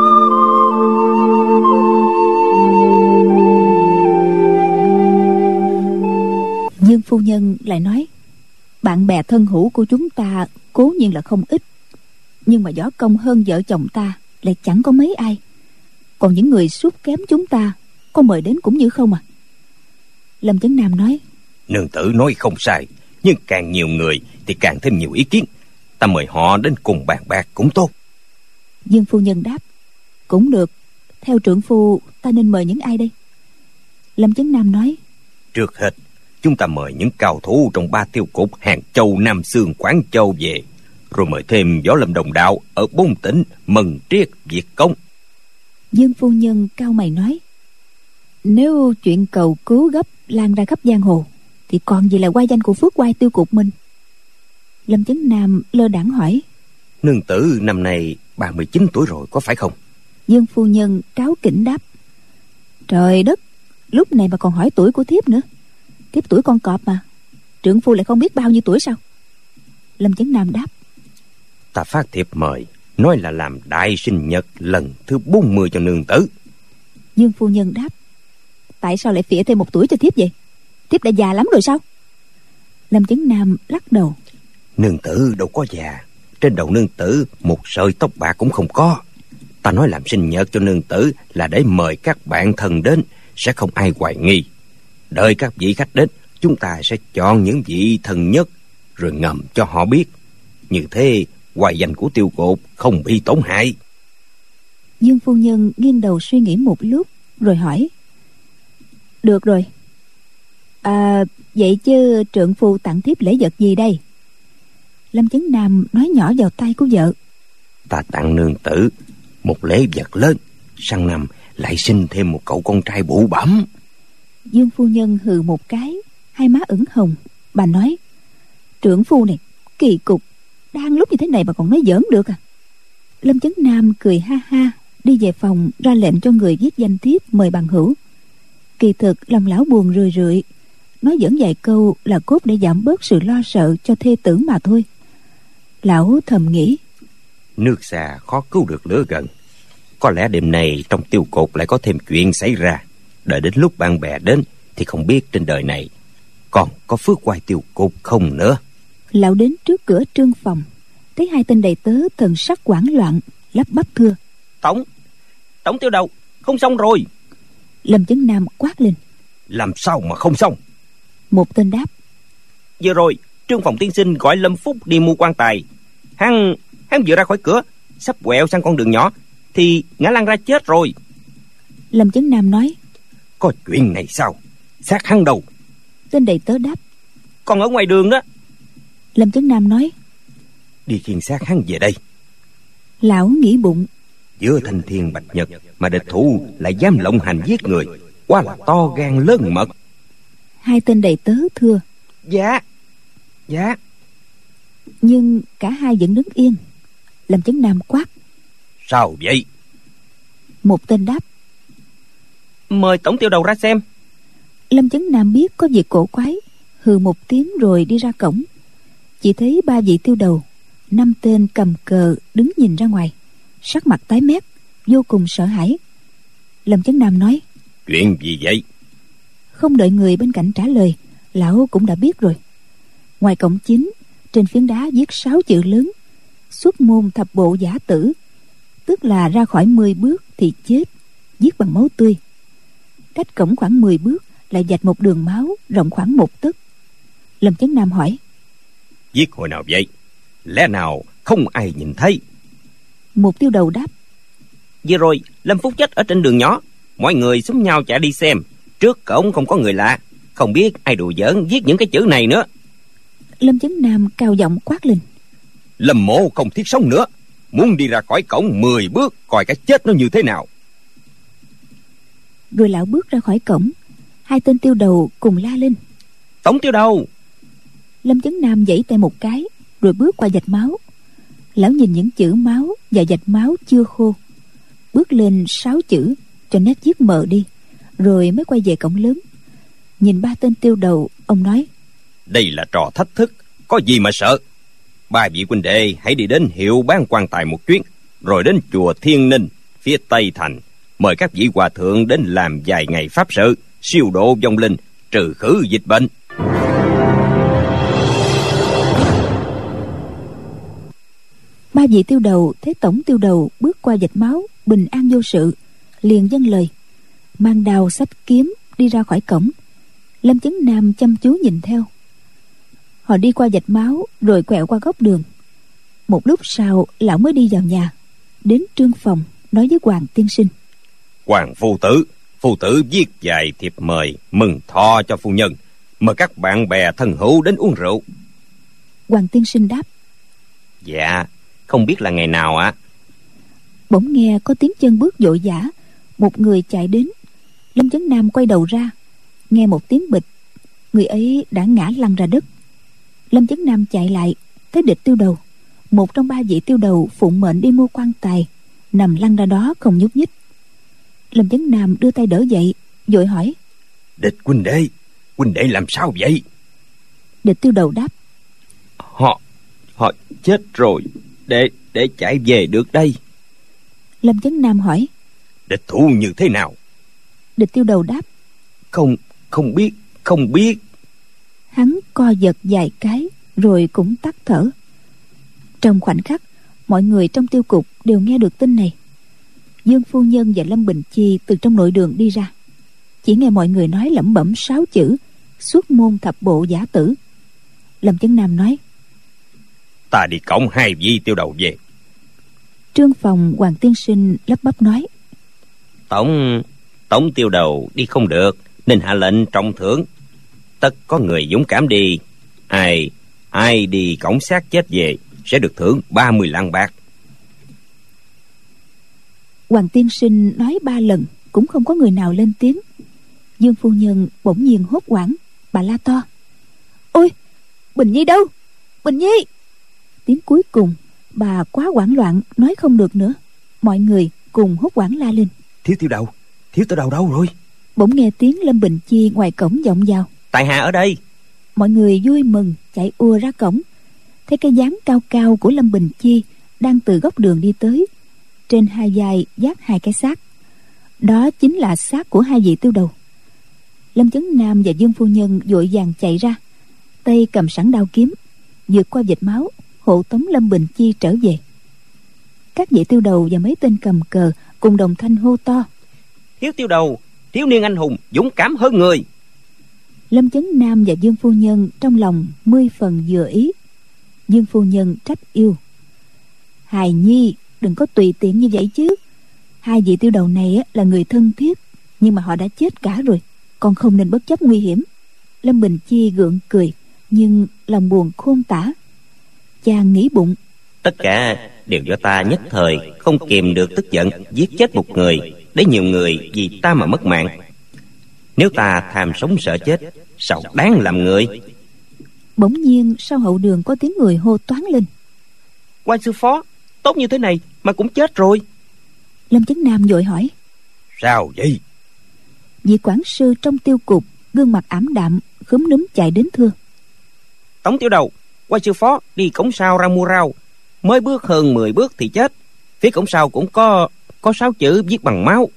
Dương phu nhân lại nói: "Bạn bè thân hữu của chúng ta cố nhiên là không ít, nhưng mà võ công hơn vợ chồng ta lại chẳng có mấy ai. Còn những người sút kém chúng ta, có mời đến cũng như không à." Lâm Chấn Nam nói: "Nương tử nói không sai, nhưng càng nhiều người thì càng thêm nhiều ý kiến. Ta mời họ đến cùng bàn bạc cũng tốt." Dương phu nhân đáp: "Cũng được. Theo trưởng phu, ta nên mời những ai đây?" Lâm Chấn Nam nói: "Trước hết, chúng ta mời những cao thủ trong ba tiêu cục Hàng Châu, Nam Xương, Quảng Châu về, rồi mời thêm võ lâm đồng đạo ở bốn tỉnh Mần Triết, Việt Công." Dương phu nhân cau mày nói: "Nếu chuyện cầu cứu gấp lan ra khắp giang hồ, thì còn gì là oai danh của Phước Oai tiêu cục mình?" Lâm Chấn Nam lơ đãng hỏi: "Nương tử năm nay ba mươi chín tuổi rồi có phải không?" Dương phu nhân cáo kỉnh đáp: "Trời đất, lúc này mà còn hỏi tuổi của thiếp nữa. Thiếp tuổi con cọp mà, trưởng phu lại không biết bao nhiêu tuổi sao?" Lâm Chấn Nam đáp: "Ta phát thiệp mời, nói là làm đại sinh nhật lần thứ bốn mươi cho nương tử." Dương phu nhân đáp: "Tại sao lại phịa thêm một tuổi cho thiếp vậy? Thiếp đã già lắm rồi sao?" Lâm Chấn Nam lắc đầu: "Nương tử đâu có già, trên đầu nương tử một sợi tóc bạc cũng không có. Ta nói làm sinh nhật cho nương tử là để mời các bạn thân đến, sẽ không ai hoài nghi. Đợi các vị khách đến, chúng ta sẽ chọn những vị thân nhất, rồi ngầm cho họ biết. Như thế, hoài danh của tiêu cục không bị tổn hại." Dương phu nhân nghiêng đầu suy nghĩ một lúc, rồi hỏi: "Được rồi. À, vậy chứ trượng phu tặng thiếp lễ vật gì đây?" Lâm Chấn Nam nói nhỏ vào tay của vợ: "Ta tặng nương tử một lễ vật lớn, sang năm lại sinh thêm một cậu con trai bụ bẫm." Dương phu nhân hừ một cái, hai má ửng hồng. Bà nói: "Trưởng phu này kỳ cục, đang lúc như thế này mà còn nói giỡn được à?" Lâm Chấn Nam cười ha ha, đi về phòng ra lệnh cho người viết danh thiếp mời bằng hữu. Kỳ thực lòng lão buồn rười rượi, nói giỡn vài câu là cốt để giảm bớt sự lo sợ cho thê tử mà thôi. Lão thầm nghĩ, nước xa khó cứu được lửa gần. Có lẽ đêm nay trong tiêu cột lại có thêm chuyện xảy ra. Đợi đến lúc bạn bè đến thì không biết trên đời này còn có phước oai tiêu cột không nữa. Lão đến trước cửa Trương phòng, thấy hai tên đầy tớ thần sắc hoảng loạn, lắp bắp thưa: Tổng, Tổng Tiêu Đầu, không xong rồi. Lâm Chấn Nam quát lên: Làm sao mà không xong? Một tên đáp: Vừa rồi Trương phòng tiên sinh gọi Lâm Phúc đi mua quan tài. Hắn hắn vừa ra khỏi cửa, sắp quẹo sang con đường nhỏ thì ngã lăn ra chết rồi. Lâm Chấn Nam nói: Có chuyện này sao? Xác hắn đâu? Tên đầy tớ đáp: Còn ở ngoài đường đó. Lâm Chấn Nam nói: Đi khiêng xác hắn về đây. Lão nghĩ bụng, Giữa thanh thiên bạch nhật mà địch thủ lại dám lộng hành giết người, quá là to gan lớn mật. hai tên đầy tớ thưa: Dạ, dạ. Nhưng cả hai vẫn đứng yên. Lâm Chấn Nam quát: Sao vậy? Một tên đáp: Mời Tổng Tiêu Đầu ra xem. Lâm Chấn Nam biết có việc cổ quái, hừ một tiếng rồi đi ra cổng. Chỉ thấy ba vị tiêu đầu, năm tên cầm cờ đứng nhìn ra ngoài, sắc mặt tái mét, vô cùng sợ hãi. Lâm Chấn Nam nói: Chuyện gì vậy? Không đợi người bên cạnh trả lời, lão cũng đã biết rồi. Ngoài cổng chính, trên phiến đá viết sáu chữ lớn: Xuất môn thập bộ giả tử, tức là ra khỏi mười bước thì chết, giết bằng máu tươi. Cách cổng khoảng mười bước lại vạch một đường máu rộng khoảng một tấc. Lâm Chấn Nam hỏi: Giết hồi nào vậy? Lẽ nào không ai nhìn thấy? Một tiêu đầu đáp: Vừa rồi Lâm Phúc chết ở trên đường nhỏ, mọi người xúm nhau chạy đi xem. Trước cổng không có người lạ, không biết ai đùa giỡn viết những cái chữ này nữa. Lâm Chấn Nam cao giọng quát lên: Lâm mộ không thiết sống nữa, muốn đi ra khỏi cổng mười bước coi cái chết nó như thế nào. Rồi lão bước ra khỏi cổng. Hai tên tiêu đầu cùng la lên: Tổng Tiêu Đầu! Lâm Chấn Nam giãy tay một cái, rồi bước qua vạch máu. Lão nhìn những chữ máu và vạch máu chưa khô, bước lên sáu chữ cho nét viết mờ đi, rồi mới quay về cổng lớn. Nhìn ba tên tiêu đầu, ông nói: Đây là trò thách thức, có gì mà sợ. Ba vị huynh đệ hãy đi đến hiệu bán quan tài một chuyến, rồi đến chùa Thiên Ninh phía tây thành, mời các vị hòa thượng đến làm vài ngày pháp sự, siêu độ vong linh, trừ khử dịch bệnh. Ba vị tiêu đầu thấy tổng tiêu đầu bước qua vạch máu bình an vô sự, liền dâng lời, mang đao xách kiếm đi ra khỏi cổng. Lâm Chấn Nam chăm chú nhìn theo. Họ đi qua vạch máu rồi quẹo qua góc đường. Một lúc sau lão mới đi vào nhà, đến Trương phòng nói với Hoàng tiên sinh: Hoàng phu tử, phu tử viết vài thiệp mời mừng thọ cho phu nhân, mời các bạn bè thân hữu đến uống rượu. Hoàng tiên sinh đáp: Dạ, không biết là ngày nào ạ? À? Bỗng nghe có tiếng chân bước vội vã, một người chạy đến. Lâm Chấn Nam quay đầu ra, nghe một tiếng bịch, người ấy đã ngã lăn ra đất. Lâm Chấn Nam chạy lại, thấy địch tiêu đầu, một trong ba vị tiêu đầu phụng mệnh đi mua quan tài, nằm lăn ra đó không nhúc nhích. Lâm Chấn Nam đưa tay đỡ dậy, vội hỏi: Địch huynh đệ, huynh đệ làm sao vậy? Địch tiêu đầu đáp: Họ, họ chết rồi, để để chạy về được đây. Lâm Chấn Nam hỏi: Địch thủ như thế nào? Địch tiêu đầu đáp: Không, không biết, không biết. Hắn co giật vài cái rồi cũng tắt thở. Trong khoảnh khắc, mọi người trong tiêu cục đều nghe được tin này. Dương phu nhân và Lâm Bình Chi từ trong nội đường đi ra, chỉ nghe mọi người nói lẩm bẩm sáu chữ: Xuất môn thập bộ giả tử. Lâm Chấn Nam nói: Ta đi cõng hai vị tiêu đầu về. Trương phòng Hoàng tiên sinh lắp bắp nói: Tổng, tổng Tiêu Đầu đi không được, nên hạ lệnh trọng thưởng. Tất có người dũng cảm đi, ai ai đi cõng xác chết về sẽ được thưởng ba mươi lạng bạc. Hoàng tiên sinh nói ba lần cũng không có người nào lên tiếng. Dương phu nhân bỗng nhiên hốt hoảng, bà la to: Ôi, Bình Nhi đâu? Bình Nhi! Tiếng cuối cùng bà quá hoảng loạn, nói không được nữa. Mọi người cùng hốt hoảng la lên: Thiếu tiêu đầu, thiếu tiêu đầu đâu rồi? Bỗng nghe tiếng Lâm Bình Chi ngoài cổng vọng vào: Tại hạ ở đây. Mọi người vui mừng chạy ùa ra cổng, thấy cái dáng cao cao của Lâm Bình Chi đang từ góc đường đi tới, trên hai vai vác hai cái xác. Đó chính là xác của hai vị tiêu đầu. Lâm Chấn Nam và Dương phu nhân vội vàng chạy ra, tay cầm sẵn đao kiếm, vượt qua vệt máu, hộ tống Lâm Bình Chi trở về. Các vị tiêu đầu và mấy tên cầm cờ cùng đồng thanh hô to: Thiếu tiêu đầu, thiếu niên anh hùng dũng cảm hơn người. Lâm Chấn Nam và Dương phu nhân trong lòng mươi phần vừa ý. Dương phu nhân trách yêu: Hài nhi đừng có tùy tiện như vậy chứ. Hai vị tiêu đầu này là người thân thiết, nhưng mà họ đã chết cả rồi, con không nên bất chấp nguy hiểm. Lâm Bình Chi gượng cười, nhưng lòng buồn khôn tả. Chàng nghĩ bụng: Tất cả đều do ta nhất thời không kìm được tức giận, giết chết một người, để nhiều người vì ta mà mất mạng. Nếu ta tham sống sợ chết, sao đáng làm người. Bỗng nhiên sau hậu đường có tiếng người hô toáng lên: Quan sư phó, tốt như thế này mà cũng chết rồi. Lâm Chấn Nam vội hỏi: Sao vậy? Vị quản sư trong tiêu cục gương mặt ảm đạm khúm núm chạy đến thưa: Tống tiêu đầu, quan sư phó đi cổng sau ra mua rau, mới bước hơn mười bước thì chết. Phía cổng sau cũng có có sáu chữ viết bằng máu.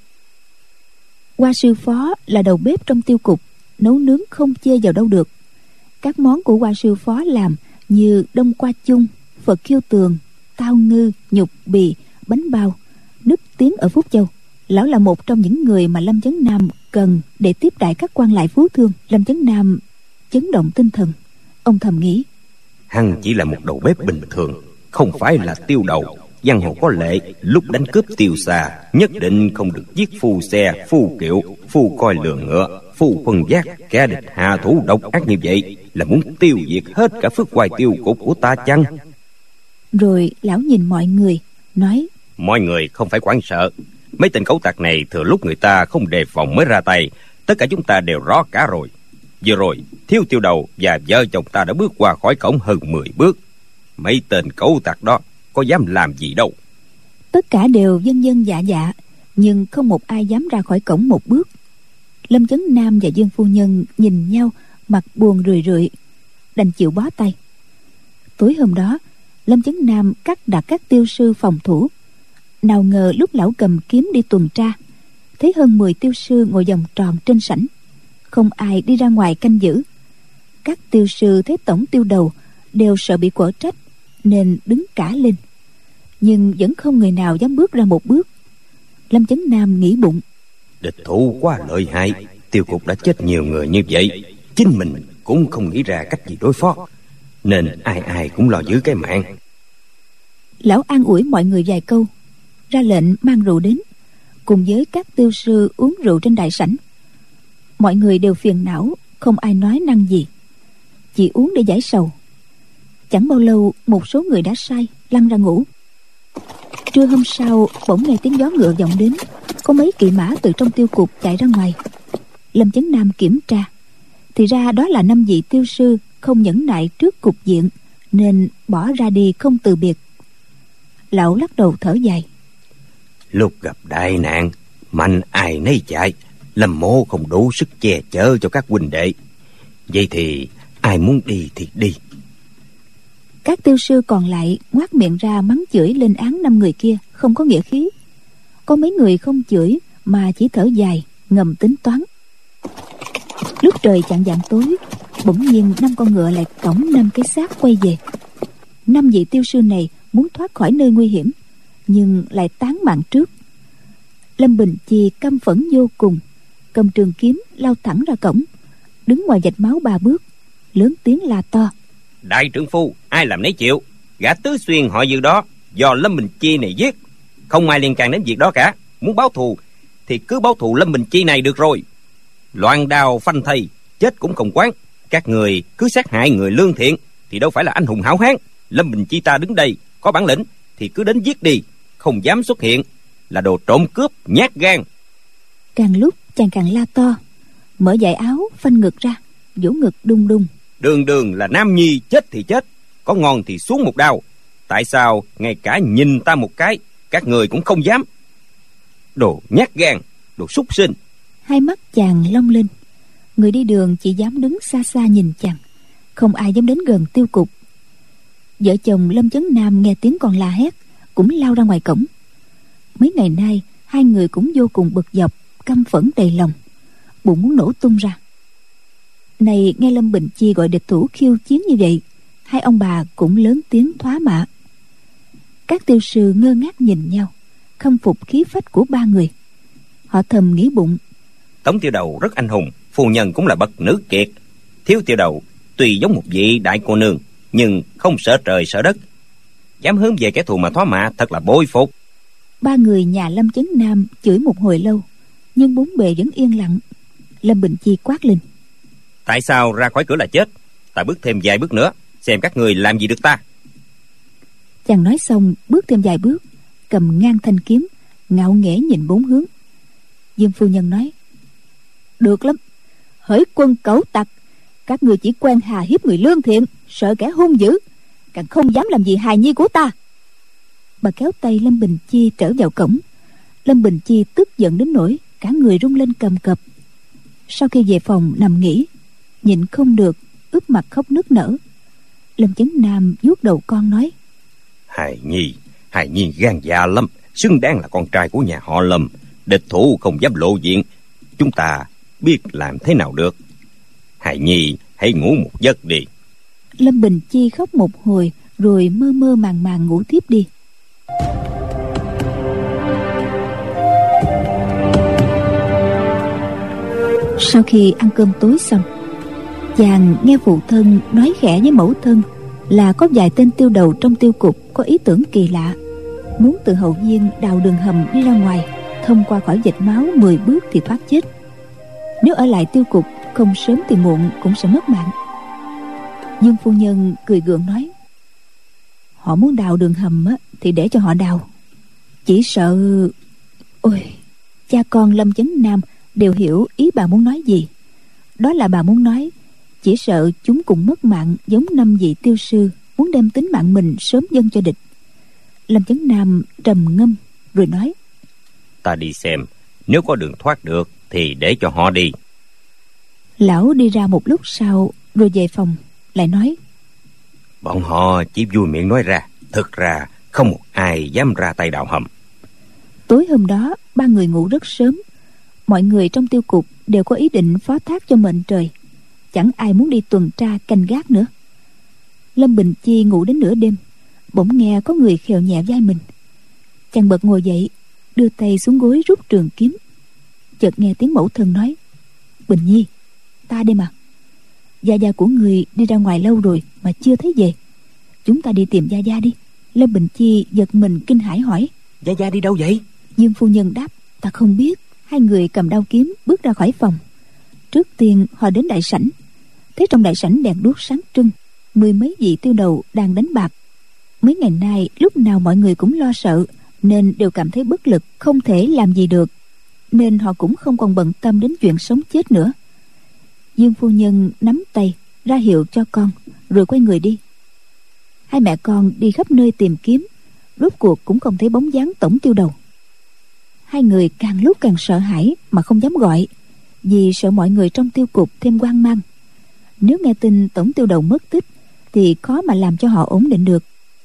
Qua sư phó là đầu bếp trong tiêu cục, nấu nướng không chê vào đâu được. Các món của qua sư phó làm như đông qua chung, phật khiêu tường, tao ngư, nhục bì, bánh bao, nức tiếng ở Phúc Châu. Lão là một trong những người mà Lâm Chấn Nam cần để tiếp đãi các quan lại phú thương. Lâm Chấn Nam chấn động tinh thần. Ông thầm nghĩ: Hắn chỉ là một đầu bếp bình thường, không phải là tiêu đầu. Giang hồ có lệ, lúc đánh cướp tiêu xà nhất định không được giết phu xe, phu kiệu, phu coi lường ngựa, phu phân giác. Kẻ địch hạ thủ độc ác như vậy là muốn tiêu diệt hết cả phước hoài tiêu cục của ta chăng? Rồi lão nhìn mọi người nói: Mọi người không phải hoảng sợ. Mấy tên cẩu tặc này thừa lúc người ta không đề phòng mới ra tay. Tất cả chúng ta đều rõ cả rồi. Vừa rồi thiếu tiêu đầu và vợ chồng ta đã bước qua khỏi cổng hơn mười bước. Mấy tên cẩu tặc đó có dám làm gì đâu. Tất cả đều vâng vâng dạ dạ, nhưng không một ai dám ra khỏi cổng một bước. Lâm Chấn Nam và Dương phu nhân nhìn nhau, mặt buồn rười rượi, đành chịu bó tay. Tối hôm đó, Lâm Chấn Nam cắt đặt các tiêu sư phòng thủ. Nào ngờ lúc lão cầm kiếm đi tuần tra, thấy hơn mười tiêu sư ngồi vòng tròn trên sảnh, không ai đi ra ngoài canh giữ. Các tiêu sư thấy tổng tiêu đầu đều sợ bị quở trách, nên đứng cả lên, nhưng vẫn không người nào dám bước ra một bước. Lâm Chấn Nam nghĩ bụng: Địch thủ quá lợi hại, tiêu cục đã chết nhiều người như vậy, chính mình cũng không nghĩ ra cách gì đối phó, nên ai ai cũng lo giữ cái mạng. Lão an ủi mọi người vài câu, ra lệnh mang rượu đến, cùng với các tiêu sư uống rượu trên đại sảnh. Mọi người đều phiền não, không ai nói năng gì, chỉ uống để giải sầu. Chẳng bao lâu một số người đã say lăn ra ngủ. Trưa hôm sau bỗng nghe tiếng gió ngựa vọng đến, có mấy kỵ mã từ trong tiêu cục chạy ra ngoài. Lâm Chấn Nam kiểm tra, thì ra đó là năm vị tiêu sư không nhẫn nại trước cục diện, nên bỏ ra đi không từ biệt. Lão lắc đầu thở dài: Lúc gặp đại nạn, mạnh ai nấy chạy, Lâm mô không đủ sức che chở cho các huynh đệ. Vậy thì ai muốn đi thì đi. Các tiêu sư còn lại ngoác miệng ra mắng chửi lên án năm người kia không có nghĩa khí. Có mấy người không chửi mà chỉ thở dài, ngầm tính toán. Lúc trời chạng vạng tối, bỗng nhiên năm con ngựa lại cõng năm cái xác quay về. Năm vị tiêu sư này muốn thoát khỏi nơi nguy hiểm, nhưng lại tán mạng trước. Lâm Bình Chi căm phẫn vô cùng, cầm trường kiếm lao thẳng ra cổng, đứng ngoài vạch máu ba bước, lớn tiếng la to: Đại trưởng phu, ai làm nấy chịu. Gã Tứ Xuyên họ Dư đó do Lâm Bình Chi này giết, không ai liên can đến việc đó cả. Muốn báo thù thì cứ báo thù Lâm Bình Chi này được rồi. Loan đao phanh thây, chết cũng không quán. Các người cứ sát hại người lương thiện thì đâu phải là anh hùng hảo hán. Lâm Bình Chi ta đứng đây có bản lĩnh thì cứ đến giết đi, không dám xuất hiện là đồ trộm cướp nhát gan. Càng lúc chàng càng la to, mở dải áo phanh ngực ra, vỗ ngực đung đung: Đường đường là nam nhi, chết thì chết, có ngon thì xuống một đao. Tại sao ngay cả nhìn ta một cái các người cũng không dám? Đồ nhát gan, đồ súc sinh. Hai mắt chàng long lên, người đi đường chỉ dám đứng xa xa nhìn chàng, không ai dám đến gần tiêu cục. Vợ chồng Lâm Chấn Nam nghe tiếng con la hét, cũng lao ra ngoài cổng. Mấy ngày nay hai người cũng vô cùng bực dọc, căm phẫn đầy lòng, bụng muốn nổ tung ra. Này nghe Lâm Bình Chi gọi địch thủ khiêu chiến như vậy, hai ông bà cũng lớn tiếng thoá mạ. Các tiêu sư ngơ ngác nhìn nhau, khâm phục khí phách của ba người. Họ thầm nghĩ bụng: Tống Tiêu Đầu rất anh hùng, phu nhân cũng là bậc nữ kiệt. Thiếu Tiêu Đầu tuy giống một vị đại cô nương, nhưng không sợ trời sợ đất, dám hướng về kẻ thù mà thoá mạ, thật là bội phục. Ba người nhà Lâm Chấn Nam chửi một hồi lâu, nhưng bốn bề vẫn yên lặng. Lâm Bình Chi quát lên: Tại sao ra khỏi cửa là chết? Ta bước thêm vài bước nữa, xem các người làm gì được ta. Chàng nói xong bước thêm vài bước, cầm ngang thanh kiếm, ngạo nghễ nhìn bốn hướng. Dương phu nhân nói: Được lắm, hỡi quân cẩu tặc, các người chỉ quen hà hiếp người lương thiện, sợ kẻ hung dữ, càng không dám làm gì hài nhi của ta. Bà kéo tay Lâm Bình Chi trở vào cổng. Lâm Bình Chi tức giận đến nỗi cả người rung lên cầm cập. Sau khi về phòng nằm nghỉ, nhịn không được, ướp mặt khóc nức nở. Lâm Chấn Nam vuốt đầu con nói: Hài nhi, hài nhi gan dạ lắm, xứng đáng là con trai của nhà họ Lâm. Địch thủ không dám lộ diện, chúng ta biết làm thế nào được. Hài nhi hãy ngủ một giấc đi. Lâm Bình Chi khóc một hồi rồi mơ mơ màng màng ngủ thiếp đi. Sau khi ăn cơm tối xong, chàng nghe phụ thân nói khẽ với mẫu thân là có vài tên tiêu đầu trong tiêu cục có ý tưởng kỳ lạ, muốn từ hậu viên đào đường hầm đi ra ngoài, thông qua khỏi vệt máu mười bước thì thoát chết. Nếu ở lại tiêu cục, không sớm thì muộn cũng sẽ mất mạng. Dương phu nhân cười gượng nói: Họ muốn đào đường hầm á, thì để cho họ đào. Chỉ sợ... Ôi, cha con Lâm Chấn Nam đều hiểu ý bà muốn nói gì. Đó là bà muốn nói chỉ sợ chúng cùng mất mạng giống năm vị tiêu sư muốn đem tính mạng mình sớm dâng cho địch. Lâm Chấn Nam trầm ngâm rồi nói: Ta đi xem, nếu có đường thoát được thì để cho họ đi. Lão đi ra một lúc sau rồi về phòng lại nói: Bọn họ chỉ vui miệng nói ra, thực ra không một ai dám ra tay đào hầm. Tối hôm đó ba người ngủ rất sớm. Mọi người trong tiêu cục đều có ý định phó thác cho mệnh trời, chẳng ai muốn đi tuần tra canh gác nữa. Lâm Bình Chi ngủ đến nửa đêm, bỗng nghe có người khều nhẹ vai mình. Chàng bật ngồi dậy, đưa tay xuống gối rút trường kiếm. Chợt nghe tiếng mẫu thân nói: Bình Nhi, ta đây mà. Gia gia của người đi ra ngoài lâu rồi mà chưa thấy về, chúng ta đi tìm gia gia đi. Lâm Bình Chi giật mình kinh hãi hỏi: Gia gia đi đâu vậy? Dương phu nhân đáp: Ta không biết. Hai người cầm đao kiếm bước ra khỏi phòng. Trước tiên họ đến đại sảnh, thấy trong đại sảnh đèn đuốc sáng trưng, mười mấy vị tiêu đầu đang đánh bạc. Mấy ngày nay lúc nào mọi người cũng lo sợ, nên đều cảm thấy bất lực, không thể làm gì được, nên họ cũng không còn bận tâm đến chuyện sống chết nữa. Dương phu nhân nắm tay ra hiệu cho con, rồi quay người đi. Hai mẹ con đi khắp nơi tìm kiếm, rốt cuộc cũng không thấy bóng dáng tổng tiêu đầu. Hai người càng lúc càng sợ hãi mà không dám gọi, vì sợ mọi người trong tiêu cục thêm hoang mang. Nếu nghe tin tổng tiêu đầu mất tích thì khó mà làm cho họ ổn định được.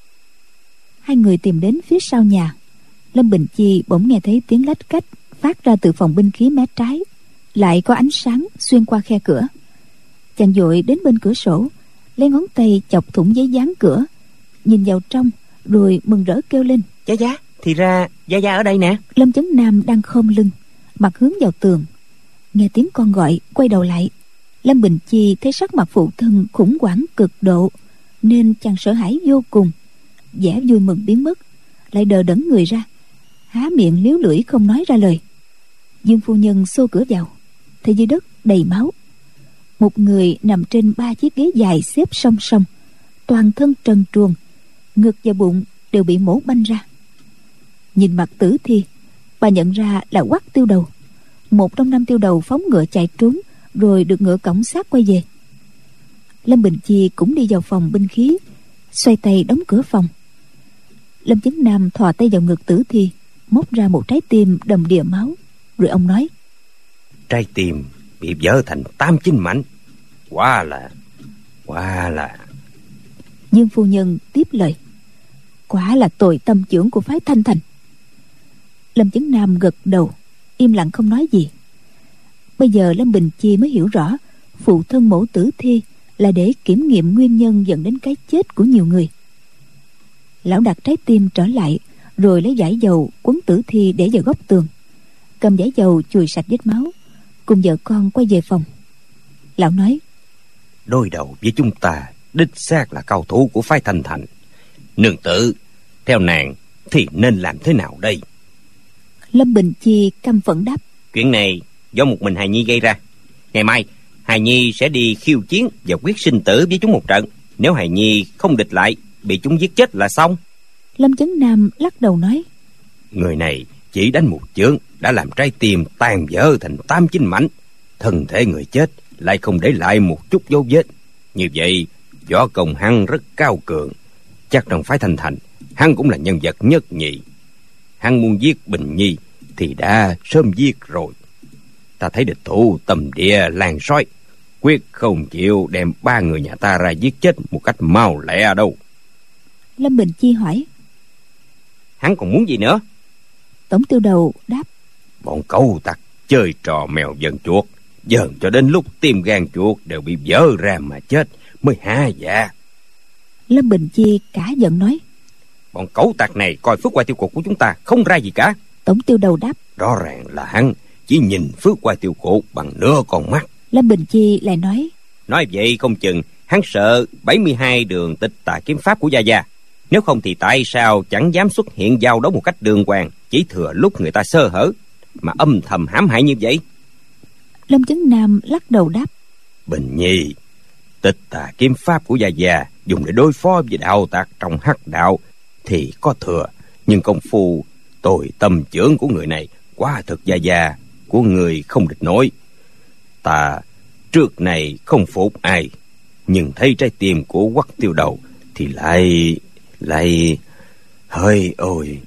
Hai người tìm đến phía sau nhà. Lâm Bình Chi bỗng nghe thấy tiếng lách cách phát ra từ phòng binh khí mé trái, lại có ánh sáng xuyên qua khe cửa. Chàng vội đến bên cửa sổ, lấy ngón tay chọc thủng giấy dán cửa, nhìn vào trong rồi mừng rỡ kêu lên: Gia gia, thì ra gia gia ở đây nè. Lâm Chấn Nam đang khom lưng, mặt hướng vào tường, nghe tiếng con gọi, quay đầu lại. Lâm Bình Chi thấy sắc mặt phụ thân khủng hoảng cực độ, nên chàng sợ hãi vô cùng, vẻ vui mừng biến mất, lại đờ đẫn người ra, há miệng liếu lưỡi không nói ra lời. Dương phu nhân xô cửa vào, thấy dưới đất đầy máu. Một người nằm trên ba chiếc ghế dài xếp song song, toàn thân trần truồng, ngực và bụng đều bị mổ banh ra. Nhìn mặt tử thi, bà nhận ra là Quắc tiêu đầu, một trong năm tiêu đầu phóng ngựa chạy trốn, rồi được ngựa cõng xác quay về. Lâm Bình Chi cũng đi vào phòng binh khí, xoay tay đóng cửa phòng. Lâm Chấn Nam thò tay vào ngực tử thi, móc ra một trái tim đầm đìa máu, rồi ông nói: Trái tim bị vỡ thành tám chín mảnh, quá là quá là. Dương phu nhân tiếp lời: quả là tội tâm chưởng của phái Thanh Thành. Lâm Chấn Nam gật đầu, im lặng không nói gì. Bây giờ Lâm Bình Chi mới hiểu rõ phụ thân mẫu tử thi là để kiểm nghiệm nguyên nhân dẫn đến cái chết của nhiều người. Lão đặt trái tim trở lại, rồi lấy dải dầu quấn tử thi để vào góc tường, cầm dải dầu chùi sạch vết máu, cùng vợ con quay về phòng. Lão nói: đối đầu với chúng ta đích xác là cao thủ của phái Thanh Thành. Nương tử, theo nàng thì nên làm thế nào đây? Lâm Bình Chi căm phẫn đáp: chuyện này do một mình hài nhi gây ra. Ngày mai hài nhi sẽ đi khiêu chiến và quyết sinh tử với chúng một trận. Nếu hài nhi không địch lại, bị chúng giết chết là xong. Lâm Chấn Nam lắc đầu nói: người này chỉ đánh một chưởng đã làm trái tim tan vỡ thành tám chín mảnh, thân thể người chết lại không để lại một chút dấu vết. Như vậy võ công hắn rất cao cường, chắc trong phái Thanh Thành hắn cũng là nhân vật nhất nhì. Hắn muốn giết Bình Nhi thì đã sớm giết rồi. Ta thấy địch thủ tầm địa làng sói, quyết không chịu đem ba người nhà ta ra giết chết một cách mau lẹ đâu. Lâm Bình Chi hỏi: hắn còn muốn gì nữa? Tổng Tiêu Đầu đáp: bọn cẩu tặc chơi trò mèo dần chuột, dần cho đến lúc tim gan chuột đều bị vỡ ra mà chết mới há dạ. Lâm Bình Chi cả giận nói: bọn cẩu tặc này coi phước qua tiêu cục của chúng ta không ra gì cả. Tổng Tiêu Đầu đáp: rõ ràng là hắn chỉ nhìn phước qua tiêu cục bằng nửa con mắt. Lâm Bình Chi lại nói: nói vậy không chừng hắn sợ bảy mươi hai đường tịch tà kiếm pháp của Gia Gia. Nếu không thì tại sao chẳng dám xuất hiện giao đấu một cách đường hoàng, chỉ thừa lúc người ta sơ hở mà âm thầm hãm hại như vậy? Lâm Chấn Nam lắc đầu đáp: Bình Nhi, tịch tà kiếm pháp của Gia Gia dùng để đối phó với đạo tặc trong hắc đạo thì có thừa, nhưng công phu tồi tâm chưởng của người này quá thực Gia Gia của người không địch nổi. Ta trước này không phục ai, nhưng thấy trái tim của Quắc Tiêu Đầu thì lại lại hơi ôi.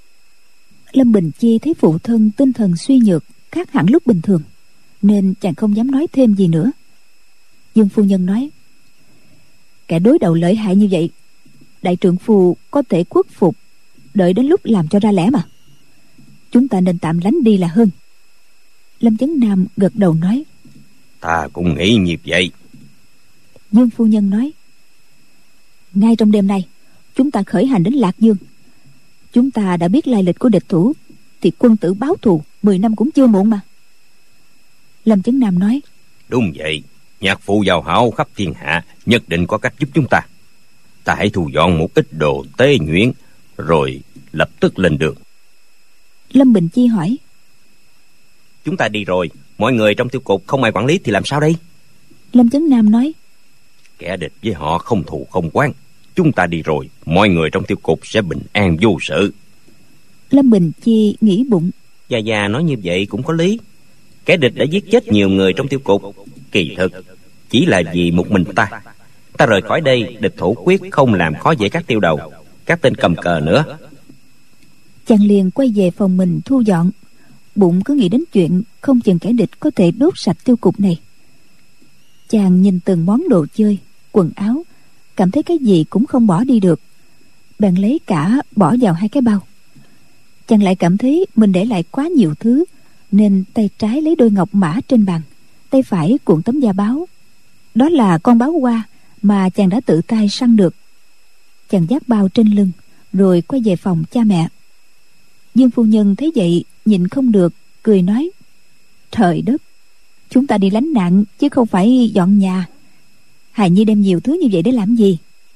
Lâm Bình Chi thấy phụ thân tinh thần suy nhược, khác hẳn lúc bình thường, nên chàng không dám nói thêm gì nữa. Dương phu nhân nói: kẻ đối đầu lợi hại như vậy, đại trượng phu có thể khuất phục, đợi đến lúc làm cho ra lẽ mà. Chúng ta nên tạm lánh đi là hơn. Lâm Chấn Nam gật đầu nói: ta cũng nghĩ như vậy. Dương phu nhân nói: ngay trong đêm nay chúng ta khởi hành đến Lạc Dương. Chúng ta đã biết lai lịch của địch thủ, thì quân tử báo thù mười năm cũng chưa muộn mà. Lâm Chấn Nam nói: đúng vậy, nhạc phụ giàu hảo khắp thiên hạ, nhất định có cách giúp chúng ta. Ta hãy thu dọn một ít đồ tế nhuyễn rồi lập tức lên đường. Lâm Bình Chi hỏi: chúng ta đi rồi, mọi người trong tiêu cục không ai quản lý thì làm sao đây? Lâm Chấn Nam nói: kẻ địch với họ không thù không oán, chúng ta đi rồi mọi người trong tiêu cục sẽ bình an vô sự. Lâm Bình Chi nghĩ bụng: Gia Gia nói như vậy cũng có lý. Kẻ địch đã giết chết nhiều người trong tiêu cục, kỳ thực chỉ là vì một mình ta. Ta rời khỏi đây, địch thủ quyết không làm khó dễ các Tiêu Đầu, các tên cầm cờ nữa. Chàng liền quay về phòng mình thu dọn, bụng cứ nghĩ đến chuyện không chừng kẻ địch có thể đốt sạch tiêu cục này. Chàng nhìn từng món đồ chơi, quần áo, cảm thấy cái gì cũng không bỏ đi được, bèn lấy cả bỏ vào hai cái bao. Chàng lại cảm thấy mình để lại quá nhiều thứ, nên tay trái lấy đôi ngọc mã trên bàn, tay phải cuộn tấm da báo. Đó là con báo hoa mà chàng đã tự tay săn được. Chàng vác bao trên lưng rồi quay về phòng cha mẹ. Dương phu nhân thấy vậy nhìn không được, cười nói: trời đất, chúng ta đi lánh nạn chứ không phải dọn nhà. Hài Nhi đem nhiều thứ như vậy để làm gì?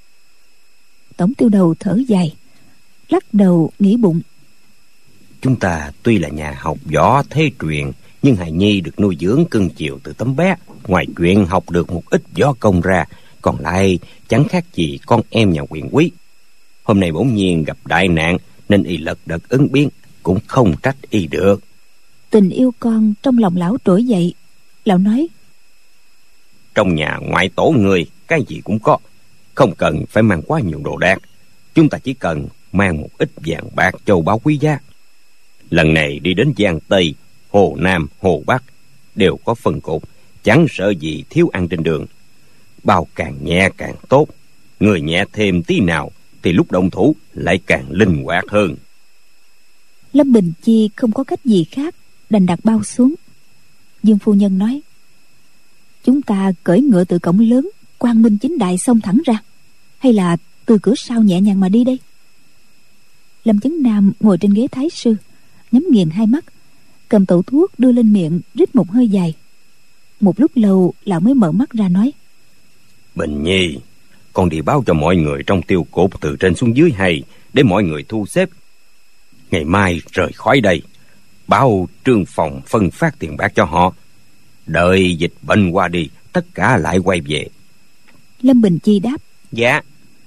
Tổng Tiêu Đầu thở dài, lắc đầu nghĩ bụng: chúng ta tuy là nhà học võ thế truyền, nhưng Hài Nhi được nuôi dưỡng cưng chiều từ tấm bé. Ngoài chuyện học được một ít võ công ra, còn lại chẳng khác gì con em nhà quyền quý. Hôm nay bỗng nhiên gặp đại nạn nên y lật đật ứng biến, cũng không trách y được. Tình yêu con trong lòng lão trỗi dậy. Lão nói: trong nhà ngoại tổ người cái gì cũng có, không cần phải mang quá nhiều đồ đạc. Chúng ta chỉ cần mang một ít vàng bạc châu báu quý giá. Lần này đi đến Giang Tây, Hồ Nam, Hồ Bắc đều có phân cục, chẳng sợ gì thiếu ăn trên đường. Bao càng nhẹ càng tốt, Người nhẹ thêm tí nào thì lúc động thủ lại càng linh hoạt hơn. Lâm Bình Chi không có cách gì khác, đành đặt bao xuống. Dương phu nhân nói: chúng ta cưỡi ngựa từ cổng lớn quang minh chính đại xông thẳng ra, hay là từ cửa sau nhẹ nhàng mà đi đây? Lâm Chấn Nam ngồi trên ghế thái sư, nhắm nghiền hai mắt, cầm tẩu thuốc đưa lên miệng, rít một hơi dài. Một lúc lâu lão mới mở mắt ra nói: Bình Nhi, con đi báo cho mọi người trong tiêu cục từ trên xuống dưới hay, để mọi người thu xếp. Ngày mai rời khỏi đây, báo trương phòng phân phát tiền bạc cho họ. Đợi dịch bệnh qua đi, tất cả lại quay về. Lâm Bình Chi đáp: Dạ.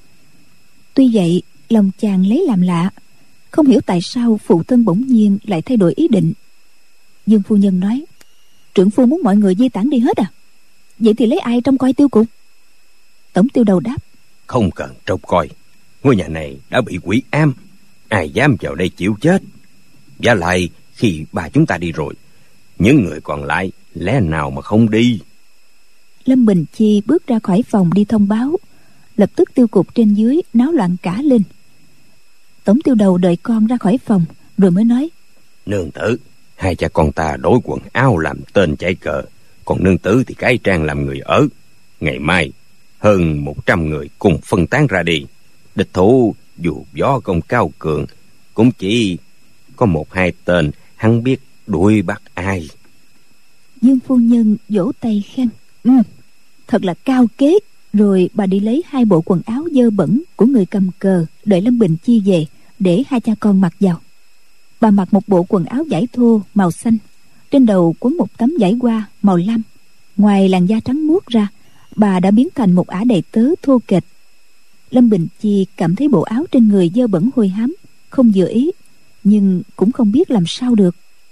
Tuy vậy, lòng chàng lấy làm lạ, không hiểu tại sao phụ thân bỗng nhiên lại thay đổi ý định. Dương phu nhân nói: trưởng phu muốn mọi người di tản đi hết à? Vậy thì lấy ai trông coi tiêu cục? Tổng tiêu đầu đáp: Không cần trông coi, ngôi nhà này đã bị quỷ ám, ai dám vào đây chịu chết. Và lại khi bà chúng ta đi rồi, những người còn lại lẽ nào mà không đi? Lâm Bình Chi bước ra khỏi phòng đi thông báo, lập tức tiêu cục trên dưới náo loạn cả lên. Tổng tiêu đầu đợi con ra khỏi phòng rồi mới nói: Nương tử, hai cha con ta đổi quần áo làm tên chạy cờ, còn nương tử thì cải trang làm người ở. Ngày mai hơn một trăm người cùng phân tán ra đi. Địch thủ dù võ công cao cường, cũng chỉ có một hai tên, hắn biết đuổi bắt ai. Dương phu nhân vỗ tay khen: Ừ, thật là cao kế. Rồi bà đi lấy hai bộ quần áo dơ bẩn của người cầm cờ, đợi Lâm Bình Chi về để hai cha con mặc vào. Bà mặc một bộ quần áo vải thô màu xanh, trên đầu quấn một tấm vải hoa màu lam. Ngoài làn da trắng muốt ra, bà đã biến thành một ả đầy tớ thô kệch. Lâm Bình Chi cảm thấy bộ áo trên người dơ bẩn hôi hám, không vừa ý, nhưng cũng không biết làm sao được.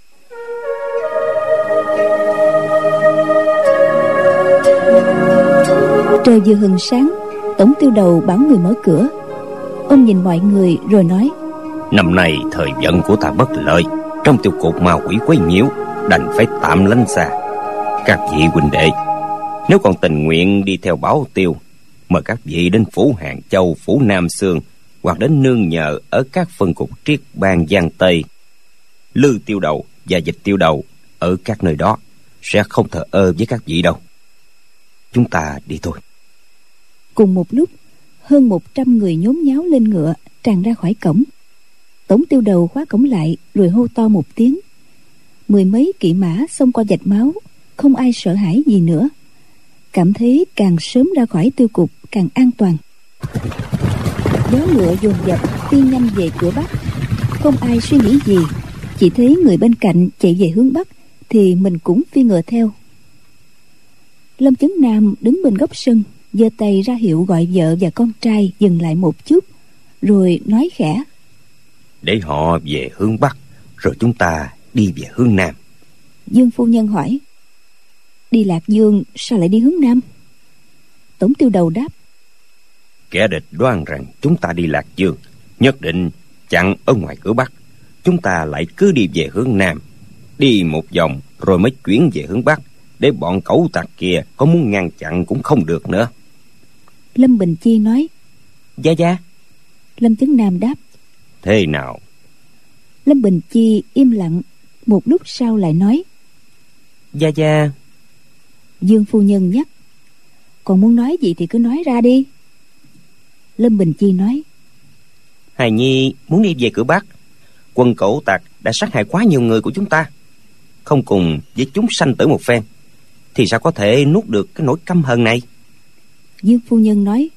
Trời vừa hừng sáng, tổng tiêu đầu bảo người mở cửa. Ông nhìn mọi người rồi nói: Năm nay thời vận của ta bất lợi, trong tiêu cục ma quỷ quấy nhiễu, đành phải tạm lánh xa. Các vị huynh đệ, nếu còn tình nguyện đi theo Bảo Tiêu, mời các vị đến phủ Hàng Châu, phủ Nam Sương, hoặc đến nương nhờ ở các phân cục triết bang Giang Tây. Lư tiêu đầu và Dịch tiêu đầu ở các nơi đó sẽ không thờ ơ với các vị đâu. Chúng ta đi thôi. Cùng một lúc, hơn một trăm người nhốn nháo lên ngựa tràn ra khỏi cổng. Tổng tiêu đầu khóa cổng lại rồi hô to một tiếng. Mười mấy kỵ mã xông qua vạch máu, không ai sợ hãi gì nữa, cảm thấy càng sớm ra khỏi tiêu cục càng an toàn. Gió ngựa dồn dập phi nhanh về cửa bắc. Không ai suy nghĩ gì, chỉ thấy người bên cạnh chạy về hướng bắc thì mình cũng phi ngựa theo. Lâm Chấn Nam đứng bên góc sân, giơ tay ra hiệu gọi vợ và con trai dừng lại một chút, rồi nói khẽ: Để họ về hướng bắc, rồi chúng ta đi về hướng nam. Dương phu nhân hỏi: Đi Lạc Dương sao lại đi hướng nam? Tổng tiêu đầu đáp: Kẻ địch đoan rằng chúng ta đi Lạc Dương, nhất định chặn ở ngoài cửa bắc. Chúng ta lại cứ đi về hướng nam, đi một vòng rồi mới chuyển về hướng bắc, để bọn cẩu tặc kia có muốn ngăn chặn cũng không được nữa. Lâm Bình Chi nói: Dạ dạ. Lâm Chấn Nam đáp: Thế nào? Lâm Bình Chi im lặng, một lúc sau lại nói: Dạ dạ. Dương phu nhân nhắc: Còn muốn nói gì thì cứ nói ra đi. Lâm Bình Chi nói: Hài Nhi muốn đi về cửa bắc. Quân cẩu tặc đã sát hại quá nhiều người của chúng ta, không cùng với chúng sanh tử một phen thì sao có thể nuốt được cái nỗi căm hận này? Dương phu nhân nói: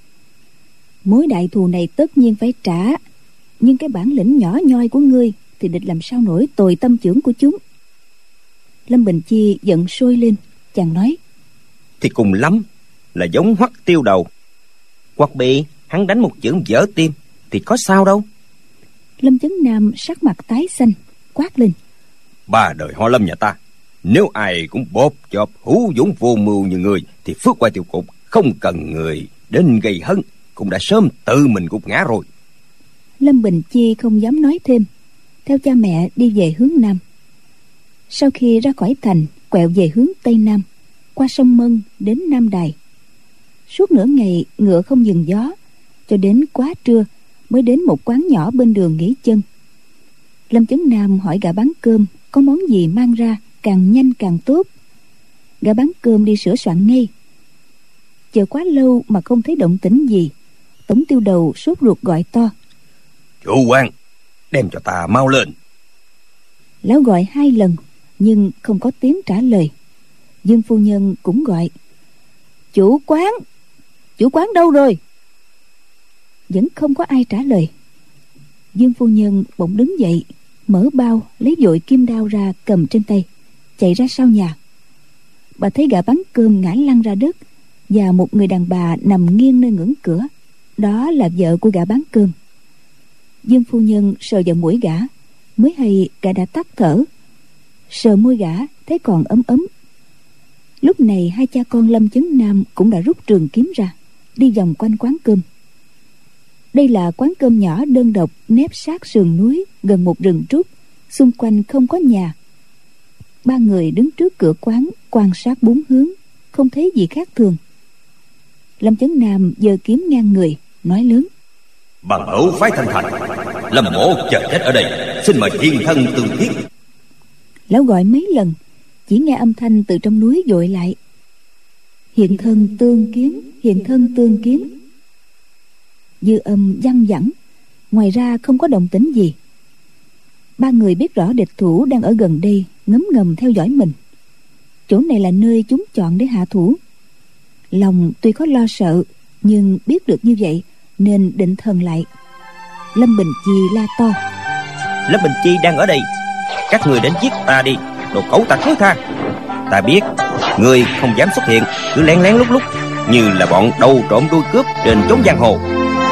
Mối đại thù này tất nhiên phải trả, nhưng cái bản lĩnh nhỏ nhoi của ngươi thì địch làm sao nổi tồi tâm chưởng của chúng. Lâm Bình Chi giận sôi lên, chàng nói: Thì cùng lắm là giống Hoắc tiêu đầu, hoặc bị hắn đánh một chưởng vỡ tim thì có sao đâu. Lâm Chấn Nam sắc mặt tái xanh, quát lên: Ba đời họ Lâm nhà ta, nếu ai cũng bóp chộp hữu dũng vô mưu như người thì phước qua tiêu cục không cần người đến gây hấn, cũng đã sớm tự mình gục ngã rồi. Lâm Bình Chi không dám nói thêm, theo cha mẹ đi về hướng nam. Sau khi ra khỏi thành, quẹo về hướng tây nam, qua sông Mân đến Nam Đài. Suốt nửa ngày ngựa không dừng gió, cho đến quá trưa mới đến một quán nhỏ bên đường nghỉ chân. Lâm Chấn Nam hỏi gã bán cơm có món gì mang ra, càng nhanh càng tốt. Gã bán cơm đi sửa soạn ngay. Chờ quá lâu mà không thấy động tĩnh gì, Tống Tiêu Đầu sốt ruột gọi to: Chủ quan, đem cho ta mau lên. Lão gọi hai lần nhưng không có tiếng trả lời. Dương phu nhân cũng gọi: Chủ quán, chủ quán đâu rồi? Vẫn không có ai trả lời. Dương phu nhân bỗng đứng dậy, mở bao lấy vội kim đao ra cầm trên tay, chạy ra sau nhà. Bà thấy gã bán cơm ngã lăn ra đất và một người đàn bà nằm nghiêng nơi ngưỡng cửa. Đó là vợ của gã bán cơm. Dương phu nhân sờ vào mũi gã, mới hay gã đã tắt thở. Sờ môi gã thấy còn ấm ấm. Lúc này hai cha con Lâm Chấn Nam cũng đã rút trường kiếm ra, đi vòng quanh quán cơm. Đây là quán cơm nhỏ đơn độc nép sát sườn núi gần một rừng trúc, xung quanh không có nhà. Ba người đứng trước cửa quán quan sát bốn hướng, không thấy gì khác thường. Lâm Chấn Nam giơ kiếm ngang người, nói lớn: Bằng hữu phái Thanh Thành, Lâm mỗ chờ chết ở đây, xin mời thiên thân tương thiết. Lão gọi mấy lần, chỉ nghe âm thanh từ trong núi vội lại: Hiện thân tương kiến, hiện thân tương kiến. Dư âm văng vẳng, ngoài ra không có động tĩnh gì. Ba người biết rõ địch thủ đang ở gần đây, ngấm ngầm theo dõi mình. Chỗ này là nơi chúng chọn để hạ thủ. Lòng tuy có lo sợ, nhưng biết được như vậy nên định thần lại. Lâm Bình Chi la to: Lâm Bình Chi đang ở đây, các người đến giết ta đi, đồ cẩu tặc thối tha. Ta biết người không dám xuất hiện, cứ lén lén lúc lúc, như là bọn đầu trộm đuôi cướp trên chốn giang hồ.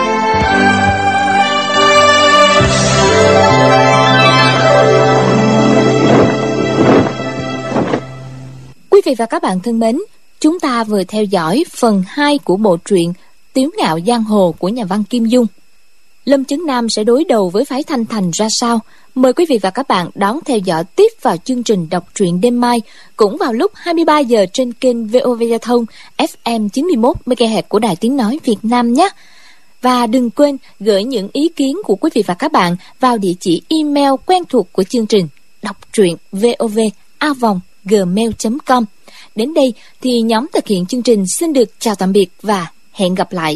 Quý vị và các bạn thân mến, chúng ta vừa theo dõi phần hai của bộ truyện Tiếu Ngạo Giang Hồ của nhà văn Kim Dung. Lâm Chấn Nam sẽ đối đầu với phái Thanh Thành ra sao? Mời quý vị và các bạn đón theo dõi tiếp vào chương trình đọc truyện đêm mai, cũng vào lúc hai mươi ba giờ trên kênh vê o vê Giao thông ép em chín mươi mốt mê ga héc của Đài Tiếng Nói Việt Nam nhé. Và đừng quên gửi những ý kiến của quý vị và các bạn vào địa chỉ email quen thuộc của chương trình đọc truyện vov a vòng gmail chấm com. Đến đây thì nhóm thực hiện chương trình xin được chào tạm biệt và hẹn gặp lại.